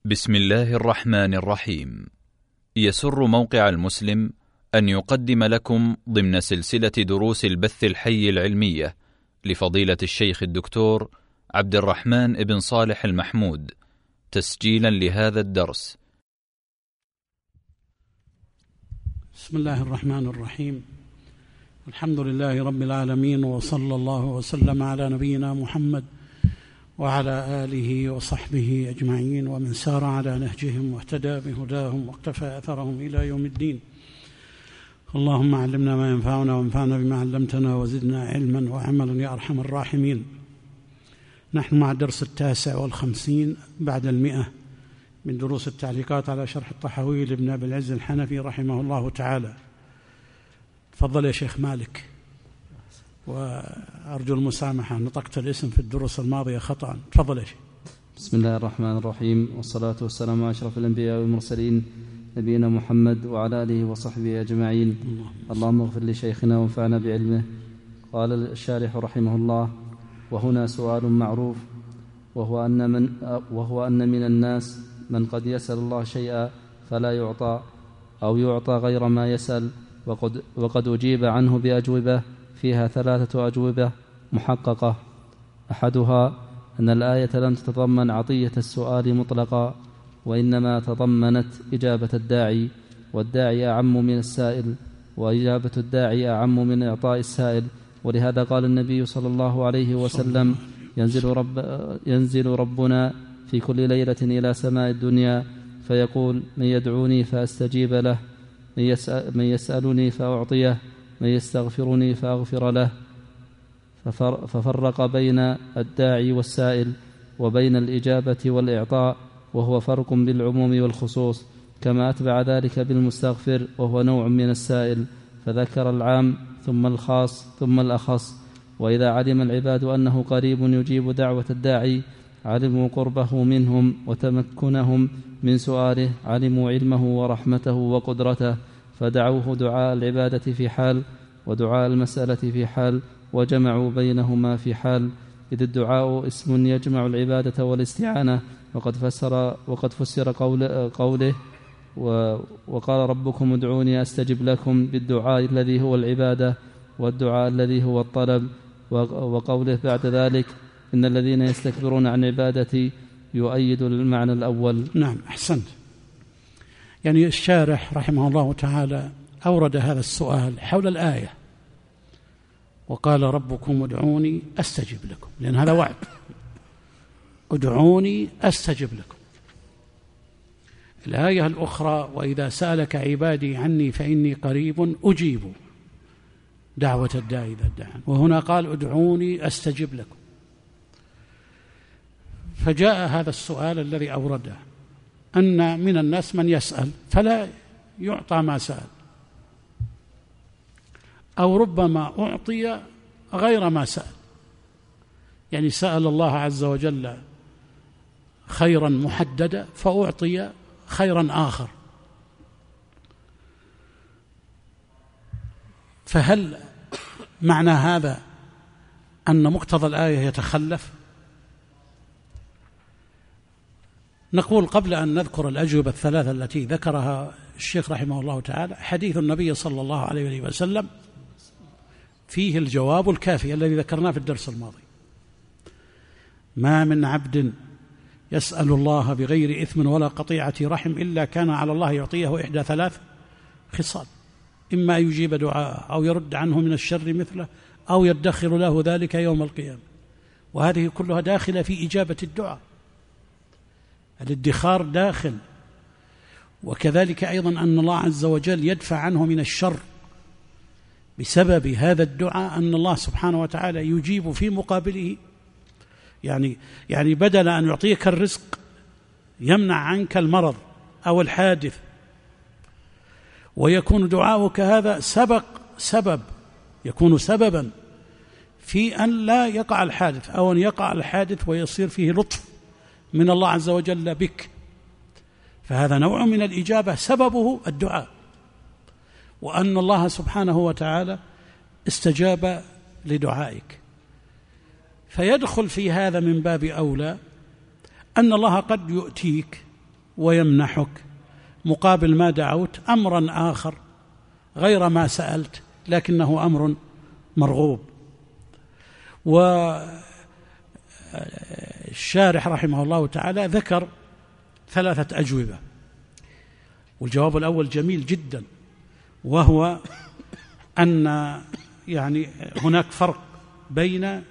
بسم الله الرحمن الرحيم. يسر موقع المسلم أن يقدم لكم ضمن سلسلة دروس البث الحي العلمية لفضيلة الشيخ الدكتور عبد الرحمن بن صالح المحمود تسجيلا لهذا الدرس. بسم الله الرحمن الرحيم. الحمد لله رب العالمين، وصلى الله وسلم على نبينا محمد وعلى آله وصحبه أجمعين، ومن سار على نهجهم واهتدى بهداهم واقتفى أثرهم إلى يوم الدين. اللهم علمنا ما ينفعنا وانفعنا بما علمتنا وزدنا علما وعملا يا أرحم الراحمين. نحن مع الدرس 59 بعد 100 من دروس التعليقات على شرح الطحاوي لابن أبي العز الحنفي رحمه الله تعالى. تفضل يا شيخ مالك، وأرجو المسامحة، نطقت الاسم في الدروس الماضية خطأ. تفضل يا شيخ. بسم الله الرحمن الرحيم، والصلاة والسلام على أشرف الأنبياء والمرسلين نبينا محمد وعلى آله وصحبه أجمعين. اللهم اغفر لشيخنا وانفعنا بعلمه. قال الشارح رحمه الله: وهنا سؤال معروف، وهو أن من الناس من قد يسأل الله شيئا فلا يعطى، أو يعطى غير ما يسأل، وقد أجيب عنه بأجوبة فيها 3 أجوبة محققة. أحدها أن الآية لم تتضمن عطية السؤال مطلقا، وإنما تضمنت إجابة الداعي، والداعي أعم من السائل، وإجابة الداعي أعم من إعطاء السائل. ولهذا قال النبي صلى الله عليه وسلم: ينزل ربنا في كل ليلة إلى سماء الدنيا فيقول: من يدعوني فأستجيب له، من يسألني فأعطيه، من يستغفرني فأغفر له. ففرق بين الداعي والسائل وبين الإجابة والإعطاء، وهو فرق بالعموم والخصوص، كما أتبع ذلك بالمستغفر وهو نوع من السائل، فذكر العام ثم الخاص ثم الأخص. وإذا علم العباد أنه قريب يجيب دعوة الداعي علموا قربه منهم وتمكنهم من سؤاله، علموا علمه ورحمته وقدرته، فدعوه دعاء العبادة في حال ودعاء المسألة في حال، وجمعوا بينهما في حال، إذ الدعاء اسم يجمع العبادة والاستعانة. وقد فسر قوله: وقال ربكم ادعوني أستجب لكم، بالدعاء الذي هو العبادة، والدعاء الذي هو الطلب. وقوله بعد ذلك: إن الذين يستكبرون عن عبادتي، يؤيد المعنى الأول. نعم، أحسنت. يعني الشارح رحمه الله تعالى أورد هذا السؤال حول الآية، وقال ربكم ادعوني أستجب لكم، لأن هذا وعد: ادعوني أستجب لكم. الآية الأخرى: وإذا سألك عبادي عني فإني قريب أجيب دعوة الداعي إذا دعان. وهنا قال ادعوني أستجب لكم. فجاء هذا السؤال الذي أورده، أن من الناس من يسأل فلا يعطى ما سأل، أو ربما أعطي غير ما سأل. يعني سأل الله عز وجل خيرا محددا فأعطي خيرا آخر. فهل معنى هذا أن مقتضى الآية يتخلف؟ نقول قبل أن نذكر الأجوبة 3 التي ذكرها الشيخ رحمه الله تعالى، حديث النبي صلى الله عليه وسلم فيه الجواب الكافي الذي ذكرناه في الدرس الماضي: ما من عبد يسأل الله بغير إثم ولا قطيعة رحم إلا كان على الله يعطيه إحدى 3 خصال: إما يجيب دعاءه، أو يرد عنه من الشر مثله، أو يدخر له ذلك يوم القيامة. وهذه كلها داخلة في إجابة الدعاء، الادخار داخل. وكذلك أيضا أن الله عز وجل يدفع عنه من الشر بسبب هذا الدعاء، أن الله سبحانه وتعالى يجيب في مقابله. يعني بدل أن يعطيك الرزق يمنع عنك المرض أو الحادث، ويكون دعاؤك هذا يكون سببا في أن لا يقع الحادث، أو أن يقع الحادث ويصير فيه لطف من الله عز وجل بك. فهذا نوع من الإجابة سببه الدعاء، وأن الله سبحانه وتعالى استجاب لدعائك. فيدخل في هذا من باب أولى أن الله قد يؤتيك ويمنحك مقابل ما دعوت أمرا آخر غير ما سألت، لكنه أمر مرغوب. والشارح رحمه الله تعالى ذكر 3 أجوبة، والجواب الأول جميل جدا، وهو أن هناك فرق بين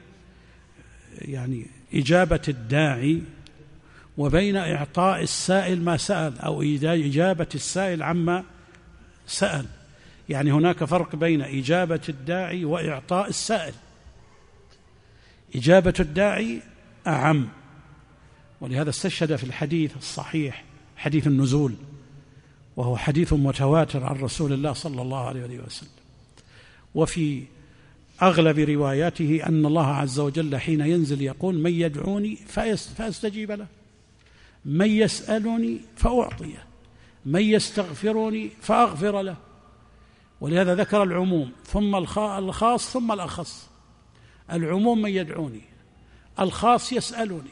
إجابة الداعي وبين إعطاء السائل ما سأل، أو إجابة السائل عما سأل. هناك فرق بين إجابة الداعي وإعطاء السائل. إجابة الداعي أعم، ولهذا استشهد في الحديث الصحيح حديث النزول، وهو حديث متواتر عن رسول الله صلى الله عليه وسلم، وفي أغلب رواياته أن الله عز وجل حين ينزل يقول: من يدعوني فأستجيب له، من يسألني فأعطيه، من يستغفرني فأغفر له. ولهذا ذكر العموم ثم الخاص ثم الأخص. العموم من يدعوني، الخاص يسألني،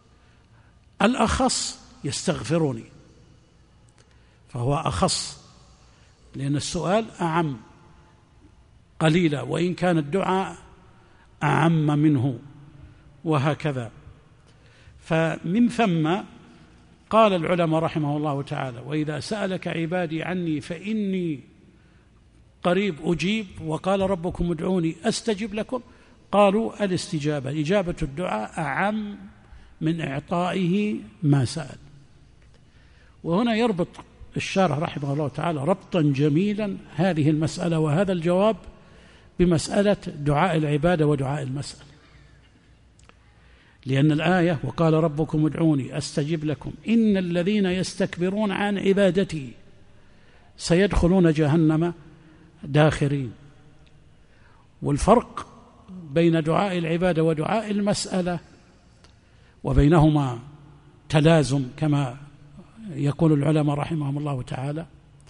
الأخص يستغفرني، فهو أخص، لأن السؤال أعم قليلا، وإن كان الدعاء أعم منه، وهكذا. فمن ثم قال العلماء رحمه الله تعالى: وإذا سألك عبادي عني فإني قريب أجيب، وقال ربكم ادعوني أستجب لكم. قالوا الاستجابة، إجابة الدعاء أعم من إعطائه ما سأل. وهنا يربط الشارح رحمه الله تعالى ربطا جميلا هذه المسألة وهذا الجواب بمسألة دعاء العبادة ودعاء المسألة، لأن الآية: وقال ربكم ادعوني أستجب لكم إن الذين يستكبرون عن عبادتي سيدخلون جهنم داخرين. والفرق بين دعاء العبادة ودعاء المسألة وبينهما تلازم كما يقول العلماء رحمهم الله تعالى،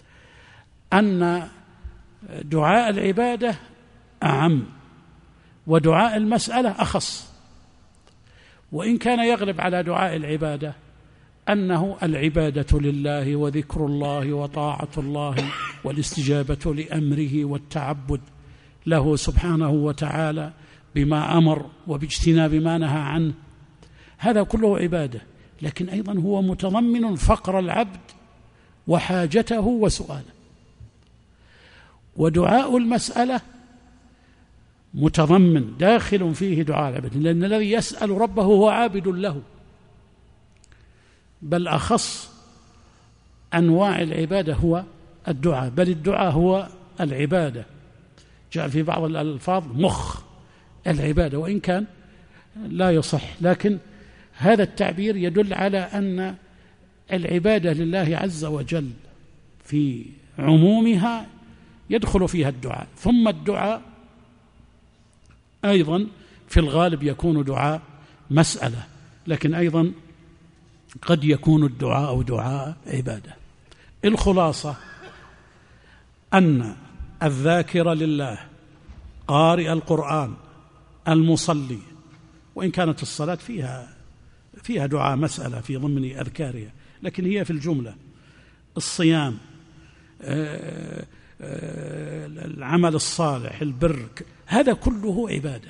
أن دعاء العبادة أعم ودعاء المسألة أخص، وإن كان يغلب على دعاء العبادة أنه العبادة لله وذكر الله وطاعة الله والاستجابة لأمره والتعبد له سبحانه وتعالى بما أمر وباجتناب ما نهى عنه، هذا كله عبادة، لكن أيضا هو متضمن فقر العبد وحاجته وسؤاله. ودعاء المسألة متضمن داخل فيه دعاء العبد، لأن الذي يسأل ربه هو عابد له، بل أخص أنواع العبادة هو الدعاء، بل الدعاء هو العبادة. جاء في بعض الألفاظ مخ العبادة، وإن كان لا يصح، لكن هذا التعبير يدل على أن العبادة لله عز وجل في عمومها يدخل فيها الدعاء، ثم الدعاء أيضا في الغالب يكون دعاء مسألة، لكن أيضا قد يكون الدعاء دعاء عبادة. الخلاصة أن الذاكر لله قارئ القرآن المصلي، وإن كانت الصلاة فيها دعاء مسألة في ضمن أذكارها، لكن هي في الجملة، الصيام، العمل الصالح، البر، هذا كله عبادة،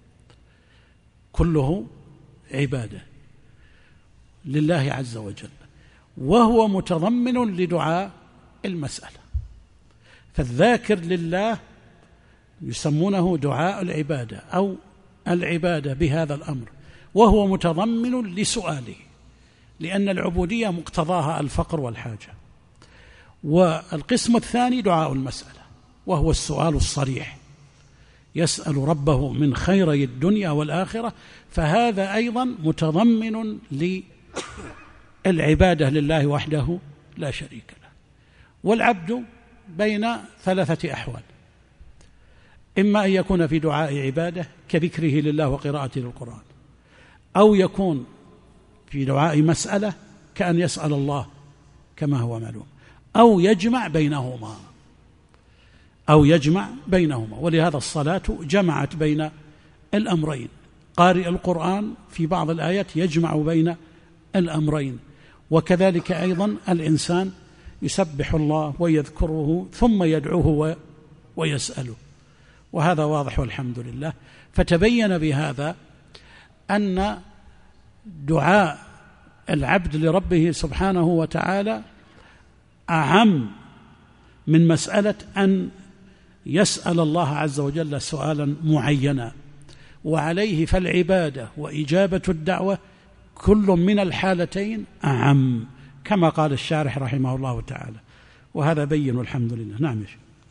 كله عبادة لله عز وجل، وهو متضمن لدعاء المسألة. فالذاكر لله يسمونه دعاء العبادة أو العبادة بهذا الأمر، وهو متضمن لسؤاله، لأن العبودية مقتضاها الفقر والحاجة. والقسم الثاني دعاء المسألة، وهو السؤال الصريح، يسأل ربه من خيري الدنيا والآخرة، فهذا أيضا متضمن للعبادة لله وحده لا شريك له. والعبد بين 3 أحوال: إما أن يكون في دعاء عبادة كذكره لله وقراءته للقرآن، أو يكون في دعاء مسألة كأن يسأل الله كما هو معلوم، أو يجمع بينهما، ولهذا الصلاة جمعت بين الأمرين. قارئ القرآن في بعض الآيات يجمع بين الأمرين، وكذلك أيضا الإنسان يسبح الله ويذكره ثم يدعوه ويسأله، وهذا واضح والحمد لله. فتبين بهذا أن دعاء العبد لربه سبحانه وتعالى أعم من مسألة أن يسأل الله عز وجل سؤالا معينا، وعليه فالعبادة وإجابة الدعوة كل من الحالتين أعم، كما قال الشارح رحمه الله تعالى، وهذا بين والحمد لله. نعم.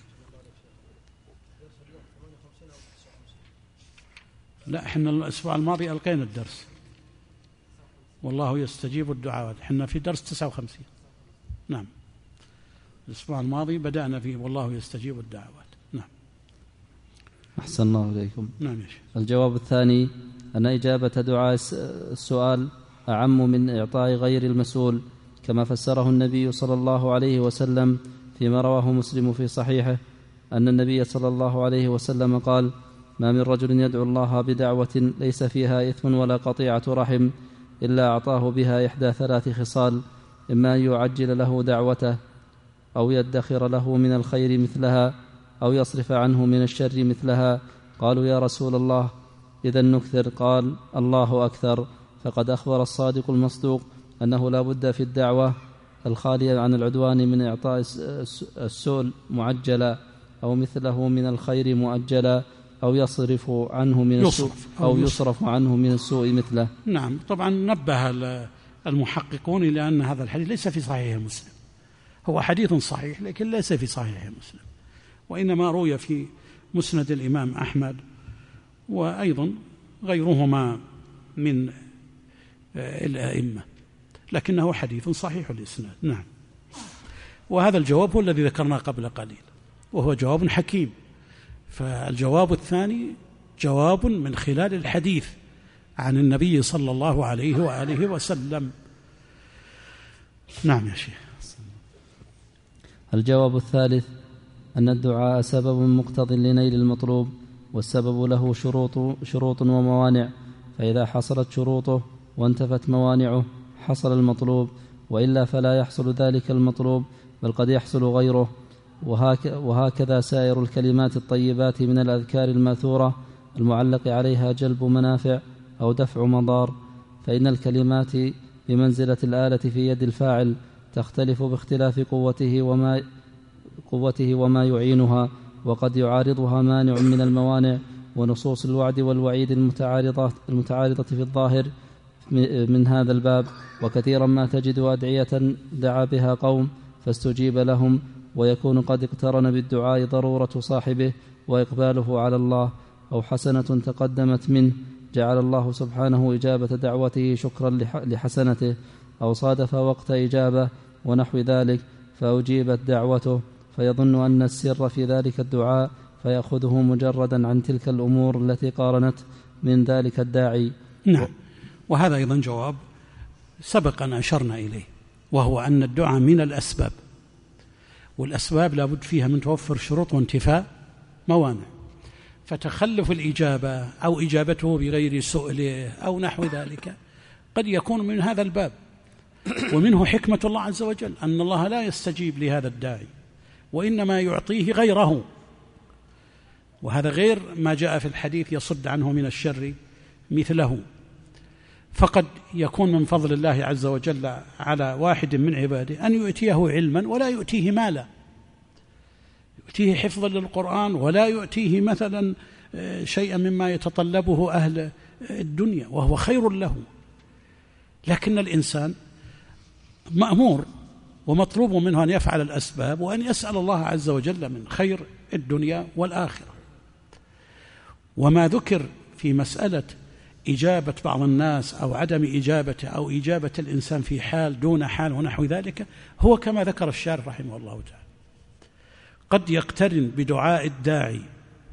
لا، احنا الأسبوع الماضي ألقينا الدرس والله يستجيب الدعوات، احنا في درس 59. نعم، الأسبوع الماضي بدأنا فيه والله يستجيب الدعوات. نعم. أحسن الله إليكم. نعم يا شيخ. الجواب الثاني أن إجابة دعاء السؤال أعم من إعطاء غير المسؤول، كما فسره النبي صلى الله عليه وسلم فيما رواه مسلم في صحيحه أن النبي صلى الله عليه وسلم قال: ما من رجل يدعو الله بدعوة ليس فيها إثم ولا قطيعة رحم إلا أعطاه بها إحدى 3 خصال: إما أن يعجل له دعوته، أو يدخر له من الخير مثلها، أو يصرف عنه من الشر مثلها. قالوا: يا رسول الله إذا نكثر؟ قال: الله أكثر. فقد أخبر الصادق المصدوق أنه لا بد في الدعوة الخالية عن العدوان من إعطاء السؤل معجلا، أو مثله من الخير مؤجلا، أو يصرف عنه من السوء، أو يصرف عنه من السوء مثله. نعم. طبعا نبه المحققون إلى أن هذا الحديث ليس في صحيح مسلم، هو حديث صحيح لكن ليس في صحيح مسلم، وإنما روي في مسند الإمام أحمد وأيضا غيرهما من الأئمة، لكنه حديث صحيح الإسناد. نعم. وهذا الجواب هو الذي ذكرناه قبل قليل، وهو جواب حكيم. فالجواب الثاني جواب من خلال الحديث عن النبي صلى الله عليه وآله وسلم. نعم يا شيخ. الجواب الثالث أن الدعاء سبب مقتض لنيل المطلوب، والسبب له شروط وموانع، فإذا حصلت شروطه وانتفت موانعه حصل المطلوب، وإلا فلا يحصل ذلك المطلوب، بل قد يحصل غيره. وهكذا سائر الكلمات الطيبات من الأذكار الماثورة المعلق عليها جلب منافع أو دفع مضار، فإن الكلمات بمنزلة الآلة في يد الفاعل، تختلف باختلاف قوته وما يعينها، وقد يعارضها مانع من الموانع. ونصوص الوعد والوعيد المتعارضة في الظاهر من هذا الباب، وكثيرا ما تجد أدعية دعا بها قوم فاستجيب لهم، ويكون قد اقترن بالدعاء ضرورة صاحبه وإقباله على الله، أو حسنة تقدمت منه جعل الله سبحانه إجابة دعوته شكرا لحسنته، أو صادف وقت إجابة ونحو ذلك فأجيبت دعوته، فيظن أن السر في ذلك الدعاء، فيأخذه مجردا عن تلك الأمور التي قارنت من ذلك الداعي. نعم. وهذا أيضا جواب سبق أن أشرنا إليه، وهو أن الدعاء من الأسباب، والأسباب لابد فيها من توفر شروط وانتفاء موانع، فتخلف الإجابة أو إجابته بغير سؤله أو نحو ذلك قد يكون من هذا الباب. ومنه حكمة الله عز وجل أن الله لا يستجيب لهذا الداعي، وإنما يعطيه غيره، وهذا غير ما جاء في الحديث يصد عنه من الشر مثله. فقد يكون من فضل الله عز وجل على واحد من عباده أن يؤتيه علما ولا يؤتيه مالا، يؤتيه حفظا للقرآن ولا يؤتيه مثلا شيئا مما يتطلبه أهل الدنيا، وهو خير له. لكن الإنسان مأمور ومطلوب منه أن يفعل الأسباب، وأن يسأل الله عز وجل من خير الدنيا والآخرة. وما ذكر في مسألة إجابة بعض الناس أو عدم إجابته، أو إجابة الإنسان في حال دون حال ونحو ذلك، هو كما ذكر الشارح رحمه الله تعالى، قد يقترن بدعاء الداعي،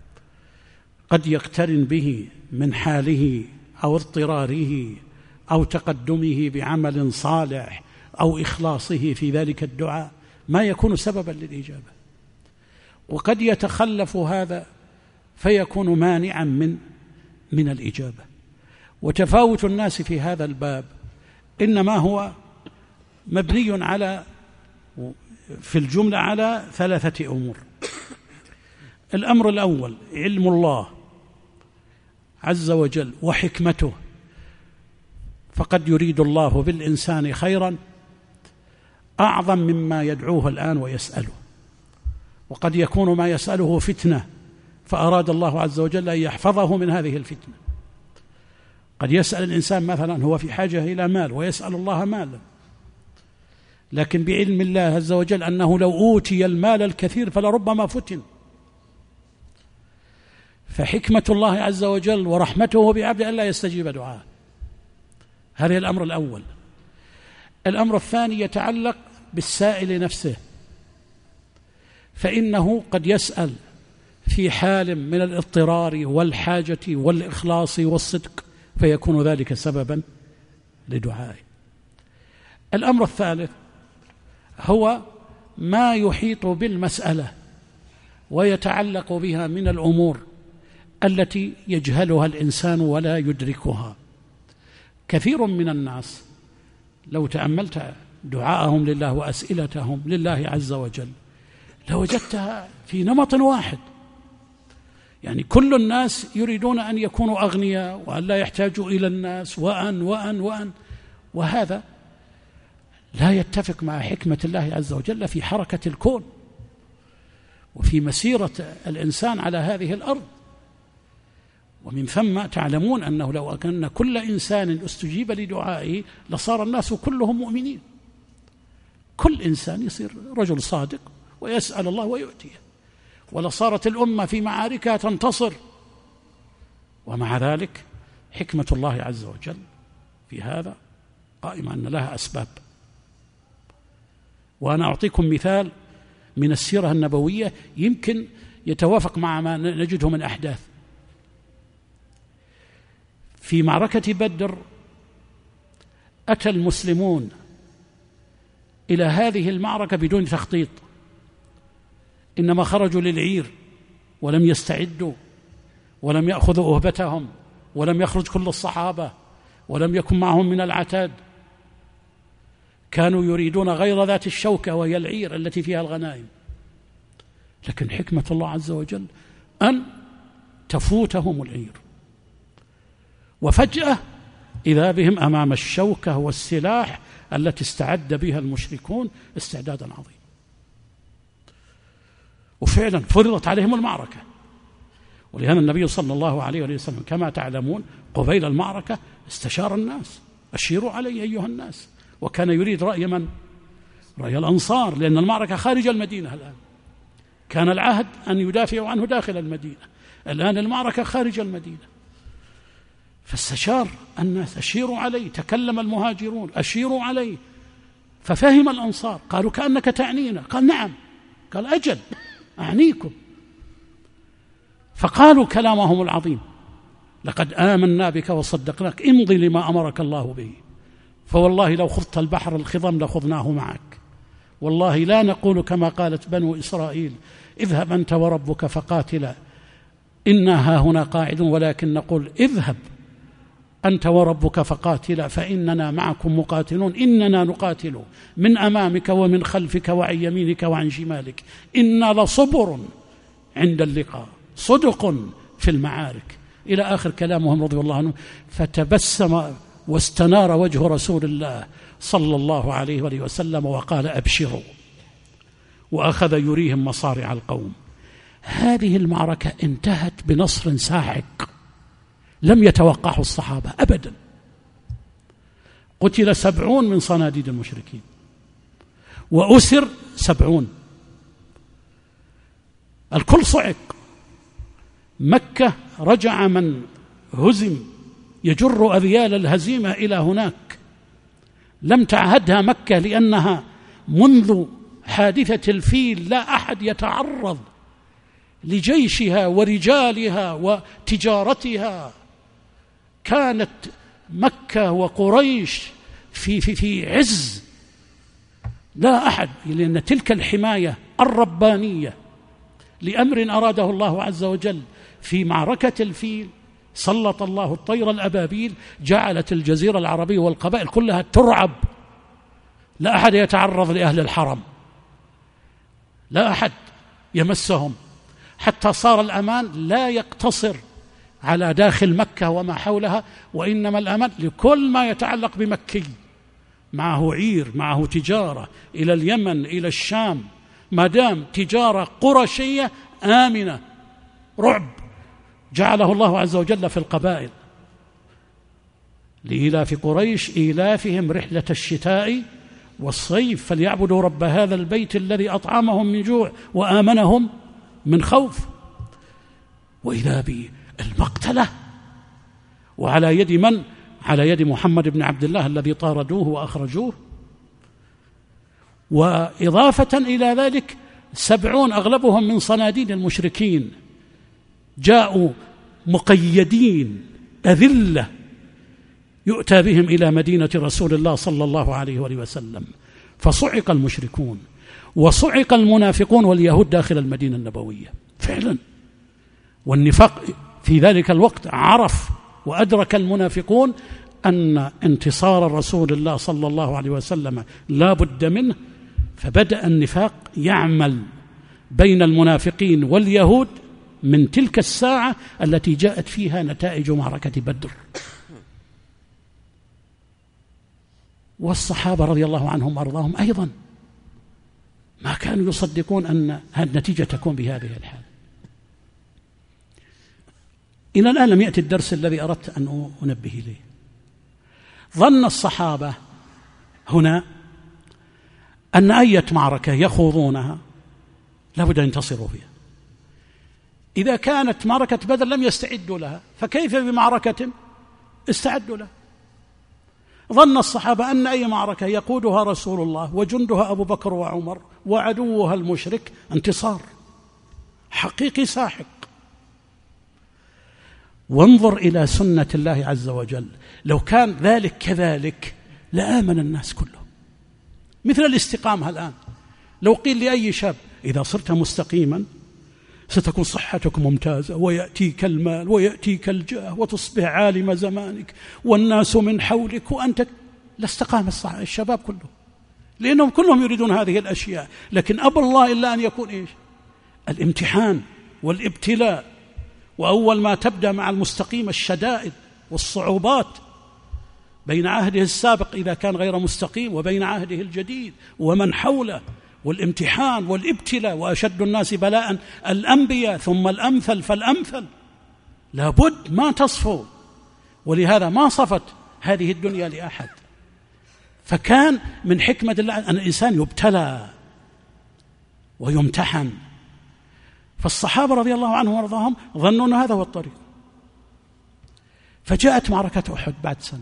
قد يقترن به من حاله أو اضطراره أو تقدمه بعمل صالح أو إخلاصه في ذلك الدعاء ما يكون سببا للإجابة، وقد يتخلف هذا فيكون مانعا من الإجابة. وتفاوت الناس في هذا الباب إنما هو مبني على في الجملة على 3 أمور. الأمر الأول علم الله عز وجل وحكمته، فقد يريد الله بالإنسان خيرا أعظم مما يدعوه الآن ويسأله، وقد يكون ما يسأله فتنة فأراد الله عز وجل أن يحفظه من هذه الفتنة. قد يسأل الإنسان مثلا هو في حاجة إلى مال ويسأل الله مالا، لكن بعلم الله عز وجل أنه لو أوتي المال الكثير فلربما فتن. فحكمة الله عز وجل ورحمته بعبده ألا يستجيب دعاءه. هذا الأمر الأول. الأمر الثاني يتعلق بالسائل نفسه، فإنه قد يسأل في حال من الاضطرار والحاجة والإخلاص والصدق، فيكون ذلك سببا لدعائه. الأمر الثالث هو ما يحيط بالمسألة ويتعلق بها من الأمور التي يجهلها الإنسان ولا يدركها. كثير من الناس لو تأملت دعاءهم لله وأسئلتهم لله عز وجل لوجدتها في نمط واحد، يعني كل الناس يريدون أن يكونوا أغنياء وأن لا يحتاجوا إلى الناس وأن وهذا لا يتفق مع حكمة الله عز وجل في حركة الكون وفي مسيرة الإنسان على هذه الأرض. ومن ثم تعلمون أنه لو أن كل إنسان استجيب لدعائه لصار الناس كلهم مؤمنين. كل إنسان يصير رجل صادق ويسأل الله ويؤتيه، ولصارت الأمة في معاركها تنتصر. ومع ذلك حكمة الله عز وجل في هذا قائمة أن لها أسباب. وأنا أعطيكم مثال من السيرة النبوية يمكن يتوافق مع ما نجده من أحداث. في معركة بدر أتى المسلمون إلى هذه المعركة بدون تخطيط، إنما خرجوا للعير ولم يستعدوا ولم يأخذوا أهبتهم ولم يخرج كل الصحابة ولم يكن معهم من العتاد، كانوا يريدون غير ذات الشوكة وهي العير التي فيها الغنائم. لكن حكمة الله عز وجل أن تفوتهم العير، وفجأة إذا بهم أمام الشوكة والسلاح التي استعد بها المشركون استعدادا عظيما. وفعلا فرضت عليهم المعركة. ولهذا النبي صلى الله عليه وسلم كما تعلمون قبيل المعركة استشار الناس، أشيروا علي أيها الناس، وكان يريد رأي من؟ رأي الأنصار، لأن المعركة خارج المدينة. الآن كان العهد أن يدافعوا عنه داخل المدينة، الآن المعركة خارج المدينة. فاستشار الناس، أشيروا علي. تكلم المهاجرون، أشيروا علي. ففهم الأنصار، قالوا كأنك تعنينا. قال نعم. قال أجل أعنيكم. فقالوا كلامهم العظيم: لقد آمنا بك وصدقناك، امضي لما أمرك الله به، فوالله لو خضت البحر الخضم لخضناه معك، والله لا نقول كما قالت بنو إسرائيل اذهب أنت وربك فقاتلا إنا هاهنا قاعدون، ولكن نقول اذهب أنت وربك فقاتلا فإننا معكم مقاتلون، إننا نقاتل من أمامك ومن خلفك وعن يمينك وعن شمالك، إنا لصبر عند اللقاء صدق في المعارك، إلى آخر كلامهم رضي الله عنهم. فتبسم واستنار وجه رسول الله صلى الله عليه وآله وسلم وقال: أبشروا، وأخذ يريهم مصارع القوم. هذه المعركة انتهت بنصر ساحق لم يتوقعه الصحابة أبدا. قتل 70 من صناديد المشركين وأسر 70، الكل صعق. مكة رجع من هزم يجر أذيال الهزيمة إلى هناك، لم تعهدها مكة لأنها منذ حادثة الفيل لا أحد يتعرض لجيشها ورجالها وتجارتها. كانت مكة وقريش في عز، لا أحد، لأن تلك الحماية الربانية لأمر أراده الله عز وجل. في معركة الفيل سلط الله الطير الأبابيل، جعلت الجزيرة العربية والقبائل كلها ترعب لا أحد يتعرض لأهل الحرم، لا أحد يمسهم، حتى صار الأمان لا يقتصر على داخل مكة وما حولها، وإنما الأمان لكل ما يتعلق بمكي، معه عير، معه تجارة إلى اليمن إلى الشام، ما دام تجارة قرشية آمنة. رعب جعله الله عز وجل في القبائل، لإيلاف قريش إيلافهم رحلة الشتاء والصيف فليعبدوا رب هذا البيت الذي أطعمهم من جوع وآمنهم من خوف. وإذا بالمقتلة، وعلى يد من؟ على يد محمد بن عبد الله الذي طاردوه وأخرجوه. وإضافة إلى ذلك 70 أغلبهم من صناديد المشركين جاءوا مقيدين أذلة، يؤتى بهم إلى مدينة رسول الله صلى الله عليه وآله وسلم، فصعق المشركون وصعق المنافقون واليهود داخل المدينة النبوية فعلا. والنفاق في ذلك الوقت عرف وأدرك المنافقون أن انتصار رسول الله صلى الله عليه وسلم لا بد منه، فبدأ النفاق يعمل بين المنافقين واليهود من تلك الساعة التي جاءت فيها نتائج معركة بدر. والصحابة رضي الله عنهم وأرضاهم أيضا ما كانوا يصدقون أن النتيجة تكون بهذه الحال. إلى الآن لم يأتي الدرس الذي أردت أن أنبه إليه. ظن الصحابة هنا أن أي معركة يخوضونها لابد أن ينتصروا فيها. إذا كانت معركة بدر لم يستعدوا لها، فكيف بمعركة استعدوا لها؟ ظن الصحابة أن أي معركة يقودها رسول الله وجندها أبو بكر وعمر وعدوها المشرك انتصار حقيقي ساحق. وانظر إلى سنة الله عز وجل، لو كان ذلك كذلك لآمن الناس كلهم، مثل الاستقامة الآن. لو قيل لأي شاب إذا صرت مستقيما ستكون صحتك ممتازة ويأتيك المال ويأتيك الجاه وتصبح عالم زمانك والناس من حولك وأنت، لاستقام الشباب كله، لأنهم كلهم يريدون هذه الأشياء. لكن أبى الله إلا أن يكون إيش؟ الامتحان والابتلاء. وأول ما تبدأ مع المستقيم الشدائد والصعوبات بين عهده السابق إذا كان غير مستقيم وبين عهده الجديد ومن حوله، والامتحان والابتلاء. وأشد الناس بلاء الأنبياء ثم الأمثل فالأمثل، لابد ما تصفو. ولهذا ما صفت هذه الدنيا لأحد. فكان من حكمة الله أن الإنسان يبتلى ويمتحن. فالصحابة رضي الله عنهم وارضاهم ظنوا أن هذا هو الطريق. فجاءت معركة أحد بعد سنة.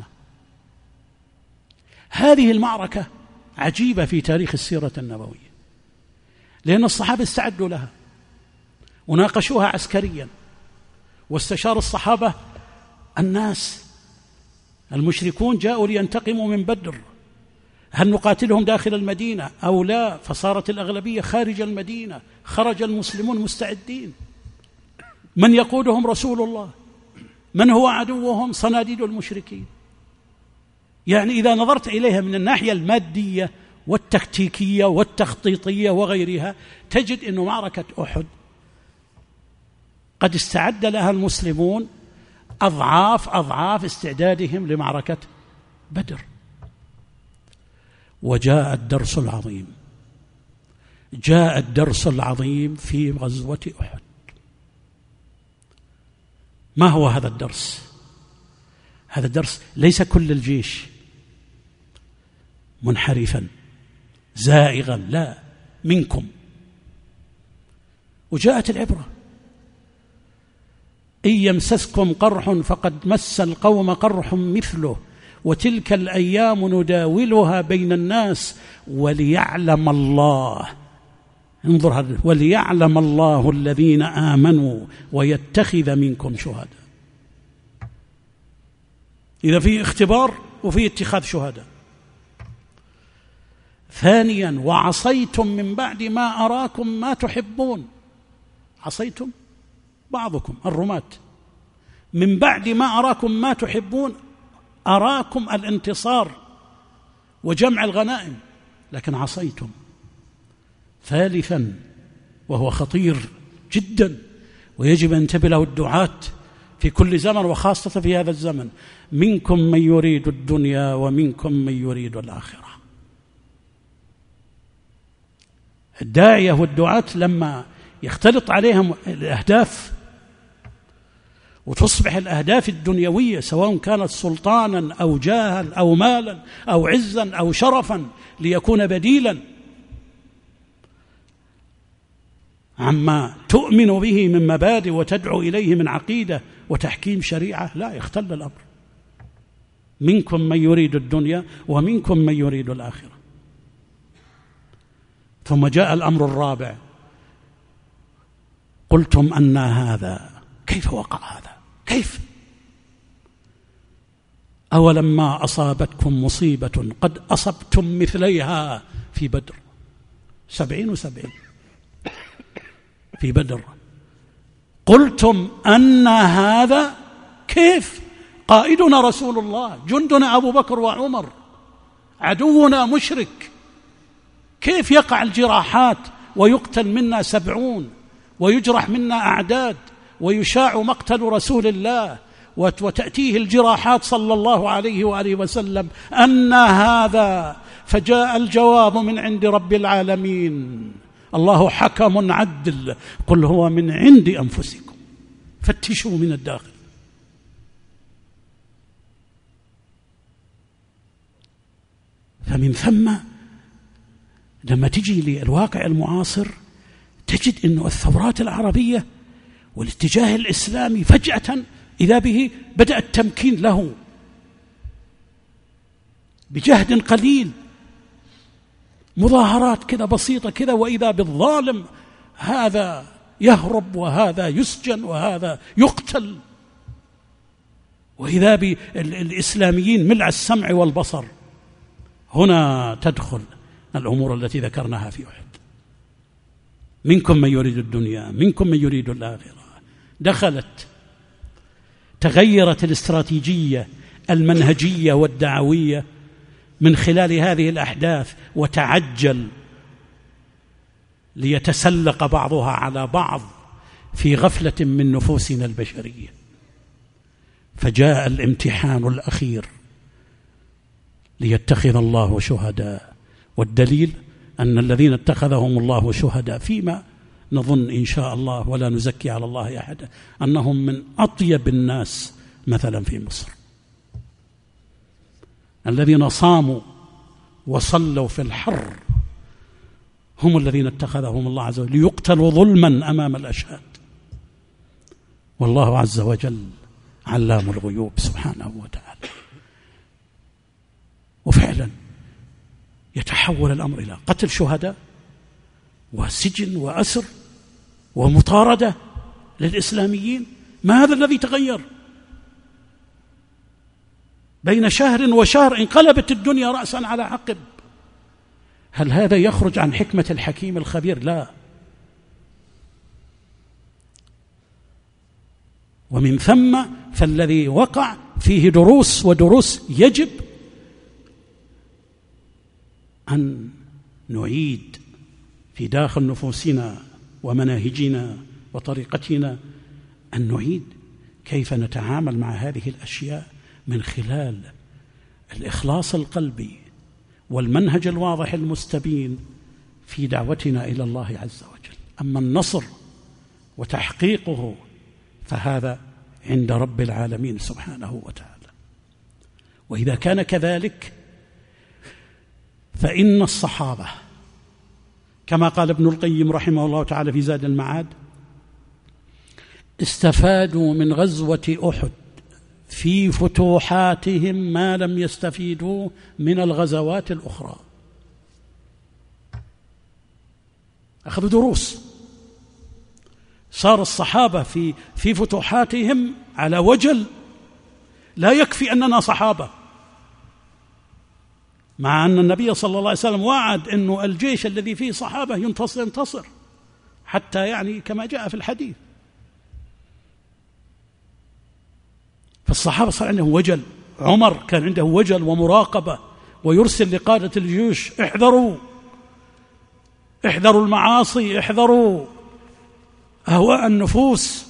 هذه المعركة عجيبة في تاريخ السيرة النبوية، لأن الصحابة استعدوا لها وناقشوها عسكريا، واستشار الصحابة الناس. المشركون جاءوا لينتقموا من بدر، هل نقاتلهم داخل المدينة أو لا؟ فصارت الأغلبية خارج المدينة. خرج المسلمون مستعدين. من يقودهم؟ رسول الله. من هو عدوهم؟ صناديد المشركين. يعني إذا نظرت إليها من الناحية المادية والتكتيكية والتخطيطية وغيرها، تجد أن معركة أحد قد استعد لها المسلمون أضعاف استعدادهم لمعركة بدر. وجاء الدرس العظيم، جاء الدرس العظيم في غزوة أحد. ما هو هذا الدرس؟ هذا الدرس ليس كل الجيش منحرفا زائغا، لا، منكم. وجاءت العبرة: إن يمسسكم قرح فقد مس القوم قرح مثله وتلك الأيام نداولها بين الناس وليعلم الله، انظر هذا، وليعلم الله الذين آمنوا ويتخذ منكم شهداء. إذا في اختبار وفي اتخاذ شهداء. ثانيا: وعصيتم من بعد ما أراكم ما تحبون. عصيتم بعضكم الرماة من بعد ما أراكم ما تحبون. أراكم الانتصار وجمع الغنائم، لكن عصيتم. ثالثا وهو خطير جدا ويجب أن ينتبه له الدعاة في كل زمن وخاصة في هذا الزمن: منكم من يريد الدنيا ومنكم من يريد الآخرة. الداعية والدعاة لما يختلط عليهم الأهداف وتصبح الأهداف الدنيوية، سواء كانت سلطانا أو جاها أو مالا أو عزا أو شرفا، ليكون بديلا عما تؤمن به من مبادئ وتدعو إليه من عقيدة وتحكيم شريعة، لا، يختل الأمر. منكم من يريد الدنيا ومنكم من يريد الآخرة. ثم جاء الأمر الرابع: قلتم أن هذا، كيف وقع هذا؟ كيف؟ أولما أصابتكم مصيبة قد أصبتم مثليها في بدر، 70 في بدر، قلتم أن هذا، كيف؟ قائدنا رسول الله، جندنا أبو بكر وعمر، عدونا مشرك، كيف يقع الجراحات ويقتل منا 70 ويجرح منا أعداد ويشاع مقتل رسول الله وتأتيه الجراحات صلى الله عليه وآله وسلم أن هذا؟ فجاء الجواب من عند رب العالمين: الله حكم عدل، قل هو من عند أنفسكم فتشوا من الداخل. فمن ثم لما تجي للواقع المعاصر تجد أن الثورات العربية والاتجاه الإسلامي فجأة إذا به بدأ التمكين له بجهد قليل، مظاهرات كذا بسيطة كذا، وإذا بالظالم هذا يهرب وهذا يسجن وهذا يقتل، وإذا بالإسلاميين ملء السمع والبصر. هنا تدخل الأمور التي ذكرناها في أحد: منكم من يريد الدنيا منكم من يريد الآخرة. دخلت، تغيرت الاستراتيجية المنهجية والدعوية من خلال هذه الأحداث، وتعجل ليتسلق بعضها على بعض في غفلة من نفوسنا البشرية. فجاء الامتحان الأخير ليتخذ الله شهداء، والدليل أن الذين اتخذهم الله شهداء فيما نظن إن شاء الله ولا نزكي على الله أحدا أنهم من أطيب الناس مثلا في مصر، الذين صاموا وصلوا في الحر هم الذين اتخذهم الله عز وجل ليقتلوا ظلما أمام الأشهاد. والله عز وجل علام الغيوب سبحانه وتعالى. وفعلا يتحول الأمر إلى قتل شهداء وسجن وأسر ومطاردة للإسلاميين. ما هذا الذي تغير؟ بين شهر وشهر انقلبت الدنيا رأسا على عقب. هل هذا يخرج عن حكمة الحكيم الخبير؟ لا. ومن ثم فالذي وقع فيه دروس، ودروس يجب أن نعيد في داخل نفوسنا ومناهجنا وطريقتنا، أن نعيد كيف نتعامل مع هذه الأشياء من خلال الإخلاص القلبي والمنهج الواضح المستبين في دعوتنا إلى الله عز وجل. أما النصر وتحقيقه فهذا عند رب العالمين سبحانه وتعالى. وإذا كان كذلك فإن الصحابة كما قال ابن القيم رحمه الله تعالى في زاد المعاد: استفادوا من غزوة أحد في فتوحاتهم ما لم يستفيدوا من الغزوات الأخرى. أخذوا دروس. صار الصحابة في فتوحاتهم على وجل لا يكفي أننا صحابة، مع أن النبي صلى الله عليه وسلم وعد أنه الجيش الذي فيه صحابة ينتصر حتى يعني كما جاء في الحديث. فالصحابة صار عندهم وجل، عمر كان عنده وجل ومراقبة ويرسل لقادة الجيوش: احذروا المعاصي، احذروا أهواء النفوس،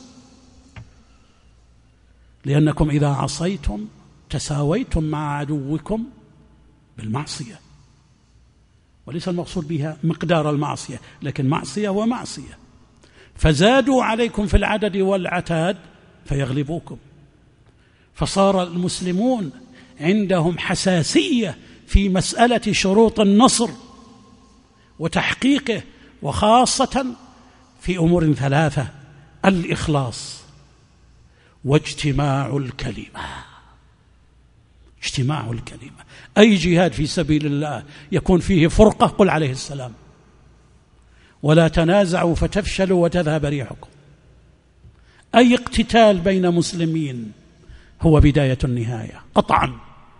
لأنكم إذا عصيتم تساويتم مع عدوكم بالمعصية. وليس المقصود بها مقدار المعصية، لكن معصية ومعصية. فزادوا عليكم في العدد والعتاد فيغلبوكم. فصار المسلمون عندهم حساسية في مسألة شروط النصر وتحقيقه، وخاصة في أمور ثلاثة: الإخلاص واجتماع الكلمة. اجتماع الكلمة، أي جهاد في سبيل الله يكون فيه فرقة، قل عليه السلام: ولا تنازعوا فتفشلوا وتذهب ريحكم. أي اقتتال بين مسلمين هو بداية النهاية قطعا،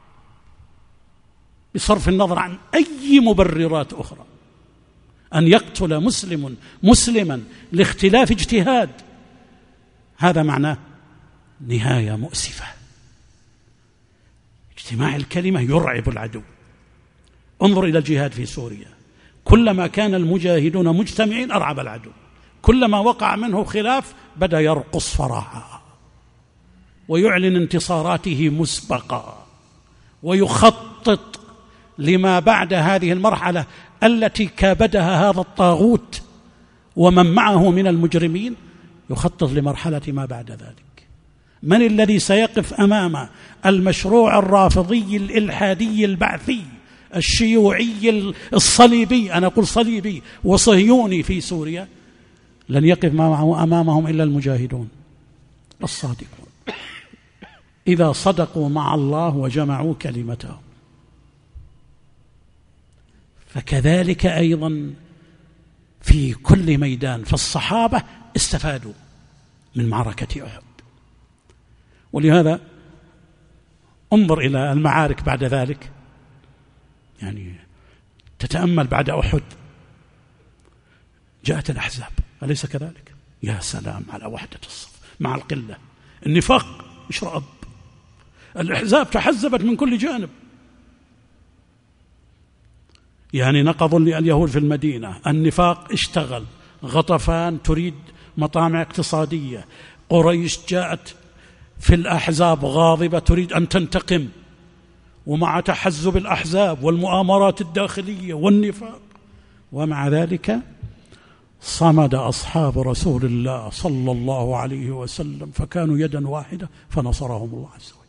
بصرف النظر عن أي مبررات أخرى. أن يقتل مسلم مسلما لاختلاف اجتهاد، هذا معناه نهاية مؤسفة. اجتماع الكلمة يرعب العدو. انظر إلى الجهاد في سوريا، كلما كان المجاهدون مجتمعين أرعب العدو، كلما وقع منه خلاف بدأ يرقص فرحا ويعلن انتصاراته مسبقا ويخطط لما بعد هذه المرحلة التي كابدها هذا الطاغوت ومن معه من المجرمين، يخطط لمرحلة ما بعد ذلك. من الذي سيقف أمام المشروع الرافضي الإلحادي البعثي الشيوعي الصليبي، أنا أقول صليبي وصهيوني في سوريا؟ لن يقف أمامهم إلا المجاهدون الصادقون، إذا صدقوا مع الله وجمعوا كلمتهم. فكذلك أيضا في كل ميدان، فالصحابة استفادوا من معركة أحد. ولهذا انظر إلى المعارك بعد ذلك، يعني تتأمل بعد أحد جاءت الأحزاب، أليس كذلك؟ يا سلام على وحدة الصف مع القلة. النفاق اشرأب، الأحزاب تحزبت من كل جانب، يعني نقضوا اليهود في المدينة، النفاق اشتغل، غطفان تريد مطامع اقتصادية، قريش جاءت في الأحزاب غاضبة تريد أن تنتقم، ومع تحزب الأحزاب والمؤامرات الداخلية والنفاق، ومع ذلك صمد أصحاب رسول الله صلى الله عليه وسلم فكانوا يدا واحدة فنصرهم الله عز وجل.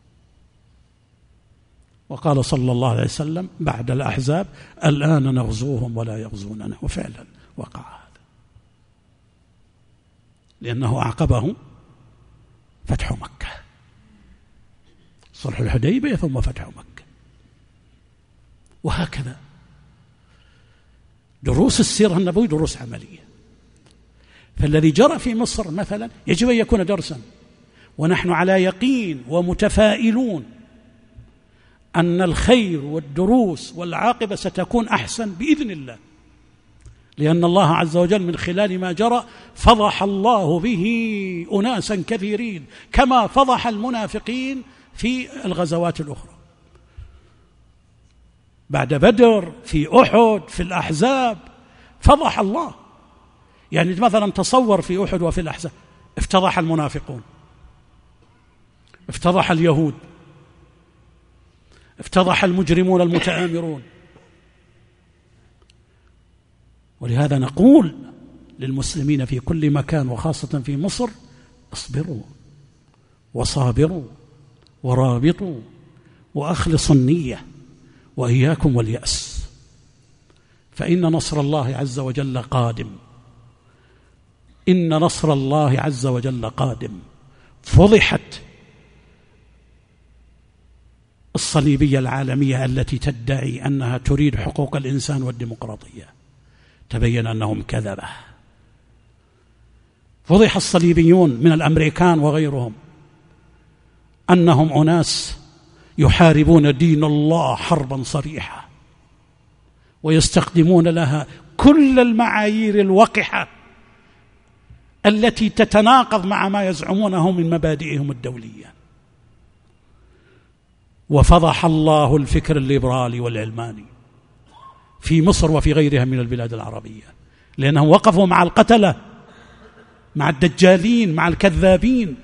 وقال صلى الله عليه وسلم بعد الأحزاب: الآن نغزوهم ولا يغزوننا. وفعلا وقع هذا، لأنه أعقبه فتح مكة، صلح الحديبية ثم فتح مكة. وهكذا دروس السيرة النبوية دروس عملية. فالذي جرى في مصر مثلا يجب أن يكون درسا، ونحن على يقين ومتفائلون أن الخير والدروس والعاقبة ستكون أحسن بإذن الله، لأن الله عز وجل من خلال ما جرى فضح الله به أناسا كثيرين، كما فضح المنافقين في الغزوات الأخرى، بعد بدر، في أحد، في الأحزاب، فضح الله. يعني مثلا تصور في أحد وفي الأحزاب افتضح المنافقون، افتضح اليهود، افتضح المجرمون المتآمرون. ولهذا نقول للمسلمين في كل مكان وخاصة في مصر: اصبروا وصابروا ورابطوا وأخلصوا النية وإياكم واليأس، فإن نصر الله عز وجل قادم. إن نصر الله عز وجل قادم. فضحت الصليبية العالمية التي تدعي أنها تريد حقوق الإنسان والديمقراطية، تبين أنهم كذبة. فضح الصليبيون من الأمريكان وغيرهم أنهم أناس يحاربون دين الله حربا صريحة، ويستخدمون لها كل المعايير الوقحة التي تتناقض مع ما يزعمونه من مبادئهم الدولية. وفضح الله الفكر الليبرالي والعلماني في مصر وفي غيرها من البلاد العربية، لأنهم وقفوا مع القتلة، مع الدجالين، مع الكذابين.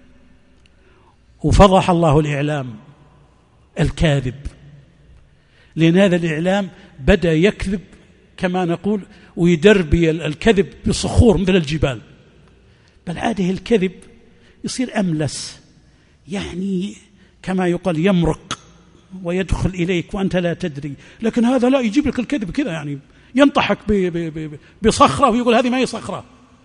وفضح الله الإعلام الكاذب، لأن هذا الإعلام بدأ يكذب كما نقول ويدربي الكذب بصخور مثل الجبال، بل عاده الكذب يصير أملس، يعني كما يقال يمرق ويدخل إليك وأنت لا تدري. لكن هذا لا، يجيب لك الكذب كذا، يعني ينطحك بصخرة ويقول هذه ما هي صخرة،